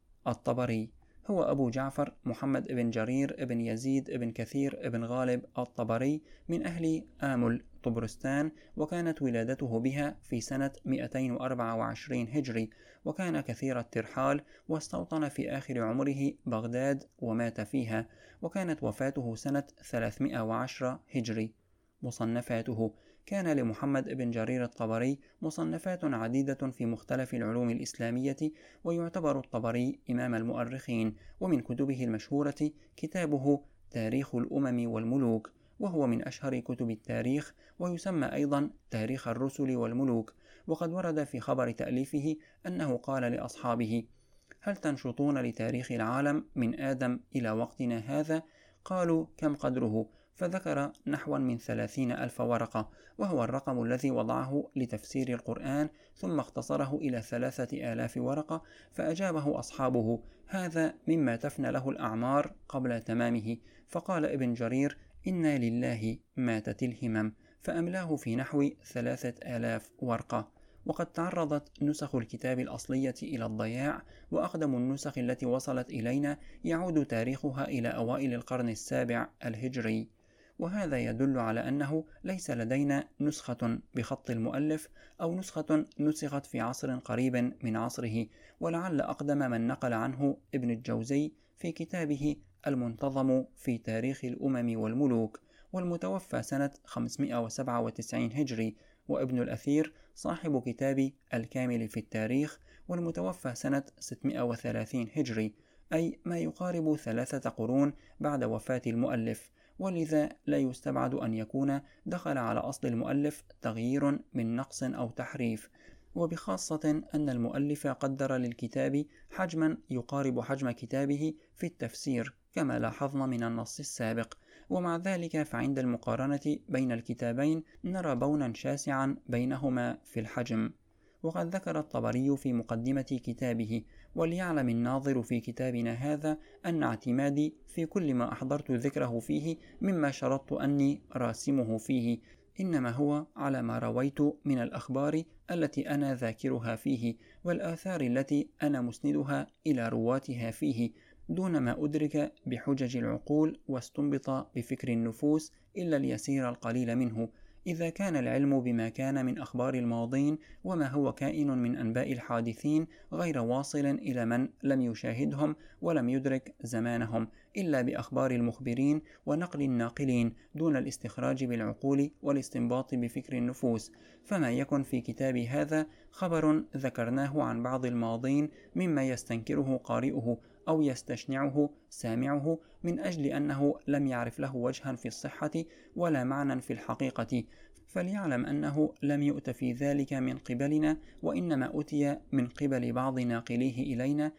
الطبري هو أبو جعفر محمد بن جرير بن يزيد بن كثير بن غالب الطبري، من أهل آمل طبرستان، وكانت ولادته بها في سنة 224 هجري، وكان كثير الترحال، واستوطن في آخر عمره بغداد ومات فيها، وكانت وفاته سنة 310 هجري. مصنفاته: كان لمحمد بن جرير الطبري مصنفات عديدة في مختلف العلوم الإسلامية، ويعتبر الطبري إمام المؤرخين، ومن كتبه المشهورة كتابه تاريخ الأمم والملوك، وهو من أشهر كتب التاريخ، ويسمى أيضا تاريخ الرسل والملوك. وقد ورد في خبر تأليفه أنه قال لأصحابه: هل تنشطون لتاريخ العالم من آدم إلى وقتنا هذا؟ قالوا: كم قدره؟ فذكر نحو من 30,000 ورقة، وهو الرقم الذي وضعه لتفسير القرآن، ثم اختصره إلى 3,000 ورقة. فأجابه أصحابه: هذا مما تفنى له الأعمار قبل تمامه. فقال ابن جرير: إنا لله ماتت الهمم، فأملاه في نحو 3,000 ورقة. وقد تعرضت نسخ الكتاب الأصلية إلى الضياع، وأقدم النسخ التي وصلت إلينا يعود تاريخها إلى أوائل القرن السابع الهجري، وهذا يدل على أنه ليس لدينا نسخة بخط المؤلف أو نسخة نسخت في عصر قريب من عصره، ولعل أقدم من نقل عنه ابن الجوزي في كتابه المنتظم في تاريخ الأمم والملوك، والمتوفى سنة 597 هجري، وابن الأثير صاحب كتاب الكامل في التاريخ، والمتوفى سنة 630 هجري، أي ما يقارب 3 قرون بعد وفاة المؤلف، ولذا لا يستبعد أن يكون دخل على أصل المؤلف تغيير من نقص أو تحريف. وبخاصة أن المؤلف قدر للكتاب حجما يقارب حجم كتابه في التفسير كما لاحظنا من النص السابق، ومع ذلك فعند المقارنة بين الكتابين نرى بونا شاسعا بينهما في الحجم. وقد ذكر الطبري في مقدمة كتابه: وليعلم الناظر في كتابنا هذا أن اعتمادي في كل ما أحضرت ذكره فيه مما شرطت أني راسمه فيه إنما هو على ما رويت من الأخبار التي أنا ذاكرها فيه، والآثار التي أنا مسندها إلى رواتها فيه، دون ما أدرك بحجج العقول واستنبط بفكر النفوس إلا اليسير القليل منه، إذا كان العلم بما كان من أخبار الماضين وما هو كائن من أنباء الحادثين غير واصل إلى من لم يشاهدهم ولم يدرك زمانهم إلا بأخبار المخبرين ونقل الناقلين دون الاستخراج بالعقول والاستنباط بفكر النفوس. فما يكن في كتابي هذا خبر ذكرناه عن بعض الماضين مما يستنكره قارئه أو يستشنعه سامعه من أجل أنه لم يعرف له وجها في الصحة ولا معنى في الحقيقة، فليعلم أنه لم يؤت في ذلك من قبلنا، وإنما أتي من قبل بعض ناقليه إلينا،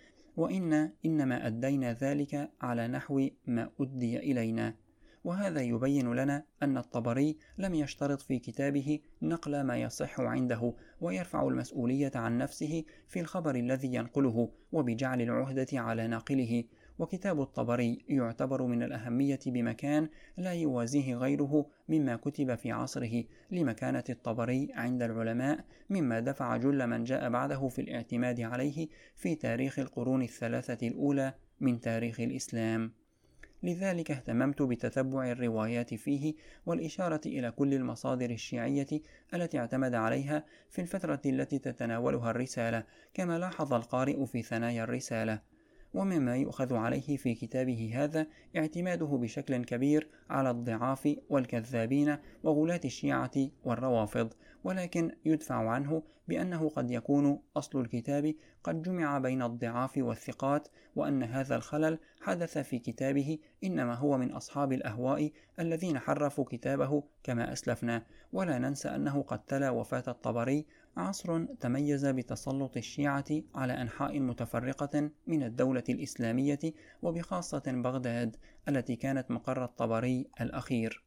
إنما أدينا ذلك على نحو ما أدي إلينا. وهذا يبين لنا أن الطبري لم يشترط في كتابه نقل ما يصح عنده، ويرفع المسؤولية عن نفسه في الخبر الذي ينقله وبجعل العهدة على ناقله. وكتاب الطبري يعتبر من الأهمية بمكان لا يوازيه غيره مما كتب في عصره لمكانة الطبري عند العلماء، مما دفع جل من جاء بعده في الاعتماد عليه في تاريخ القرون الثلاثة الأولى من تاريخ الإسلام. لذلك اهتممت بتتبع الروايات فيه والإشارة إلى كل المصادر الشيعية التي اعتمد عليها في الفترة التي تتناولها الرسالة، كما لاحظ القارئ في ثنايا الرسالة. ومما يؤخذ عليه في كتابه هذا اعتماده بشكل كبير على الضعاف والكذابين وغلاة الشيعة والروافض، ولكن يدفع عنه بأنه قد يكون أصل الكتاب قد جمع بين الضعاف والثقات، وأن هذا الخلل حدث في كتابه إنما هو من أصحاب الأهواء الذين حرفوا كتابه كما أسلفنا. ولا ننسى أنه قد تلا وفاة الطبري عصر تميز بتسلط الشيعة على أنحاء متفرقة من الدولة الإسلامية، وبخاصة بغداد التي كانت مقر الطبري الأخير.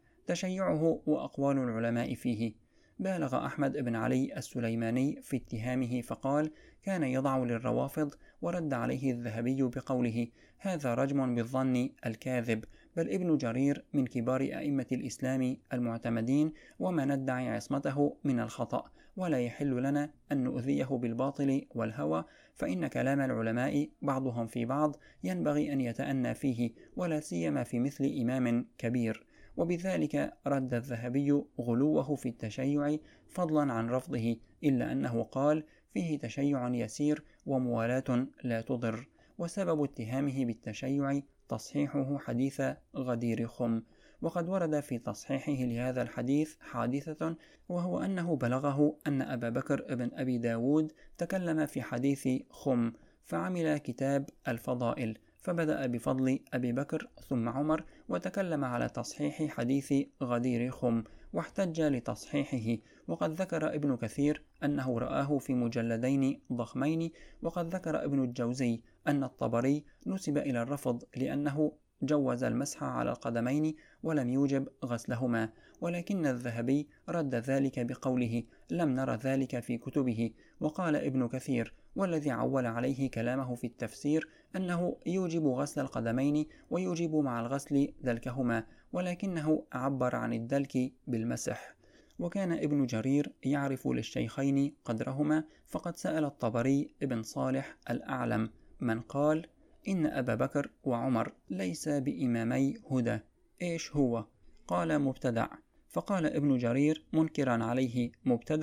تشيعه وأقوال العلماء فيه: بالغ أحمد بن علي السليماني في اتهامه فقال: كان يضع للروافض، ورد عليه الذهبي بقوله: هذا رجم بالظن الكاذب، بل ابن جرير من كبار أئمة الإسلام المعتمدين، وما ندعي عصمته من الخطأ، ولا يحل لنا أن نؤذيه بالباطل والهوى، فإن كلام العلماء بعضهم في بعض ينبغي أن يتأنى فيه، ولا سيما في مثل إمام كبير. وبذلك رد الذهبي غلوه في التشيع فضلا عن رفضه، إلا أنه قال: فيه تشيع يسير وموالاة لا تضر، وسبب اتهامه بالتشيع تصحيحه حديث غدير خم. وقد ورد في تصحيحه لهذا الحديث حادثة، وهو أنه بلغه أن أبا بكر بن أبي داود تكلم في حديث خم، فعمل كتاب الفضائل، فبدأ بفضل أبي بكر ثم عمر، وتكلم على تصحيح حديث غدير خم واحتج لتصحيحه. وقد ذكر ابن كثير أنه رآه في مجلدين ضخمين. وقد ذكر ابن الجوزي أن الطبري نسب إلى الرفض لأنه جوز المسح على القدمين ولم يوجب غسلهما، ولكن الذهبي رد ذلك بقوله: لم نرى ذلك في كتبه. وقال ابن كثير: والذي عول عليه كلامه في التفسير أنه يوجب غسل القدمين ويوجب مع الغسل دلكهما، ولكنه عبر عن الدلك بالمسح. وكان ابن جرير يعرف للشيخين قدرهما، فقد سأل الطبري ابن صالح الأعلم من قال: إن أبا بكر وعمر ليس بإمامي هدى، إيش هو؟ قال: مبتدع. فقال ابن جرير منكرا عليه: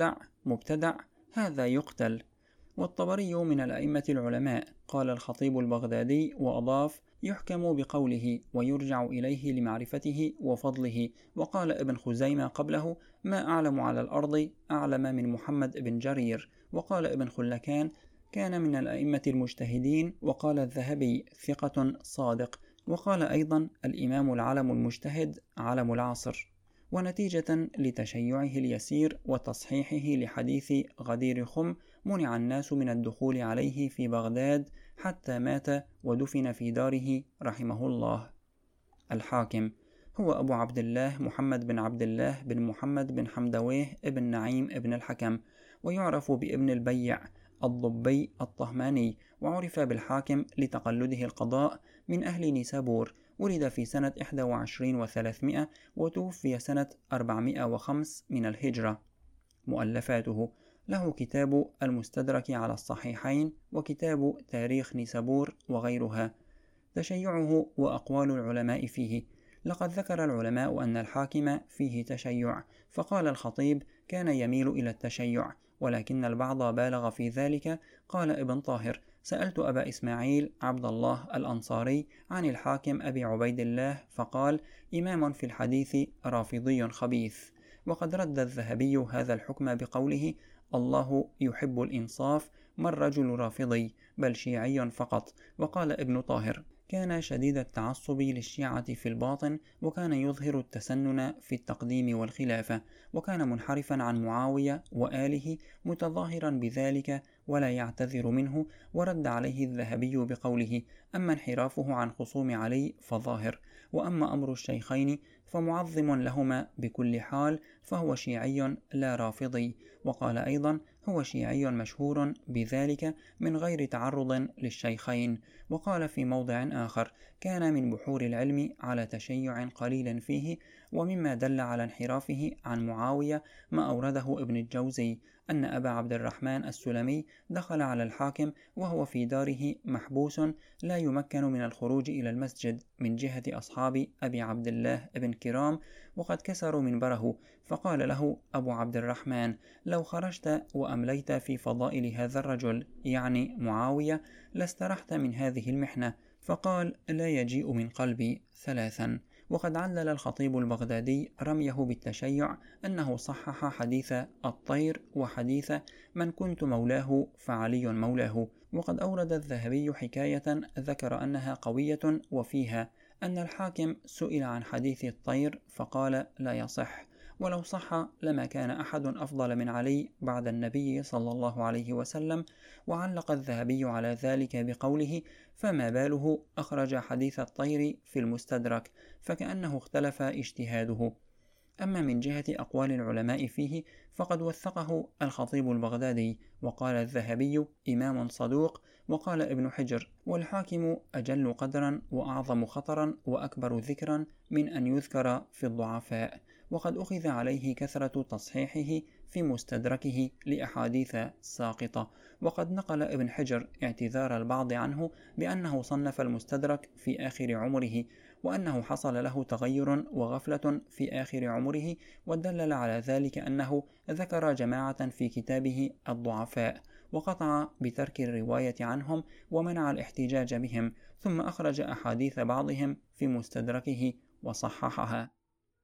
مبتدع هذا يقتل. والطبري من الأئمة العلماء. قال الخطيب البغدادي وأضاف: يحكم بقوله ويرجع إليه لمعرفته وفضله. وقال ابن خزيمة قبله: ما أعلم على الأرض أعلم من محمد بن جرير. وقال ابن خلكان: كان من الأئمة المجتهدين. وقال الذهبي: ثقة صادق. وقال أيضا: الإمام العلم المجتهد علم العصر. ونتيجة لتشيعه اليسير وتصحيحه لحديث غدير خم منع الناس من الدخول عليه في بغداد حتى مات ودفن في داره رحمه الله. الحاكم هو أبو عبد الله محمد بن عبد الله بن محمد بن حمدويه ابن نعيم ابن الحكم، ويعرف بابن البيع الضبي الطهماني، وعرف بالحاكم لتقلده القضاء، من أهل نيسابور. ولد في سنة 21 و300 وتوفي سنة 405 من الهجرة. مؤلفاته: له كتاب المستدرك على الصحيحين، وكتاب تاريخ نيسابور وغيرها. تشيعه وأقوال العلماء فيه: لقد ذكر العلماء أن الحاكم فيه تشيع، فقال الخطيب: كان يميل إلى التشيع، ولكن البعض بالغ في ذلك. قال ابن طاهر: سألت أبا إسماعيل عبد الله الأنصاري عن الحاكم أبي عبيد الله، فقال: إمام في الحديث رافضي خبيث. وقد رد الذهبي هذا الحكم بقوله: الله يحب الإنصاف، ما الرجل رافضي بل شيعي فقط. وقال ابن طاهر: كان شديد التعصب للشيعة في الباطن، وكان يظهر التسنن في التقديم والخلافة، وكان منحرفا عن معاوية وآله متظاهرا بذلك ولا يعتذر منه. ورد عليه الذهبي بقوله: أما انحرافه عن خصوم علي فظاهر، وأما أمر الشيخين فمعظم لهما بكل حال، فهو شيعي لا رافضي. وقال أيضا: هو شيعي مشهور بذلك من غير تعرض للشيخين. وقال في موضع آخر: كان من بحور العلم على تشيع قليل فيه. ومما دل على انحرافه عن معاوية ما أورده ابن الجوزي، أن أبا عبد الرحمن السلمي دخل على الحاكم وهو في داره محبوس لا يمكن من الخروج إلى المسجد من جهة أصحاب أبي عبد الله بن كرام، وقد كسروا منبره. فقال له أبو عبد الرحمن: لو خرجت وأمليت في فضائل هذا الرجل، يعني معاوية، لاسترحت من هذه المحنة. فقال: لا يجيء من قلبي. 3. وقد علل الخطيب البغدادي رميه بالتشيع أنه صحح حديث الطير وحديث من كنت مولاه فعلي مولاه. وقد أورد الذهبي حكاية ذكر أنها قوية، وفيها أن الحاكم سئل عن حديث الطير فقال: لا يصح، ولو صح لما كان أحد أفضل من علي بعد النبي صلى الله عليه وسلم. وعلق الذهبي على ذلك بقوله: فما باله أخرج حديث الطير في المستدرك، فكأنه اختلف اجتهاده. أما من جهة أقوال العلماء فيه فقد وثقه الخطيب البغدادي، وقال الذهبي: إمام صدوق. وقال ابن حجر: والحاكم أجل قدرا وأعظم خطرا وأكبر ذكرا من أن يذكر في الضعفاء. وقد أخذ عليه كثرة تصحيحه في مستدركه لأحاديث ساقطة. وقد نقل ابن حجر اعتذار البعض عنه بأنه صنف المستدرك في آخر عمره، وأنه حصل له تغير وغفلة في آخر عمره، ودلل على ذلك أنه ذكر جماعة في كتابه الضعفاء، وقطع بترك الرواية عنهم ومنع الاحتجاج بهم، ثم أخرج أحاديث بعضهم في مستدركه وصححها.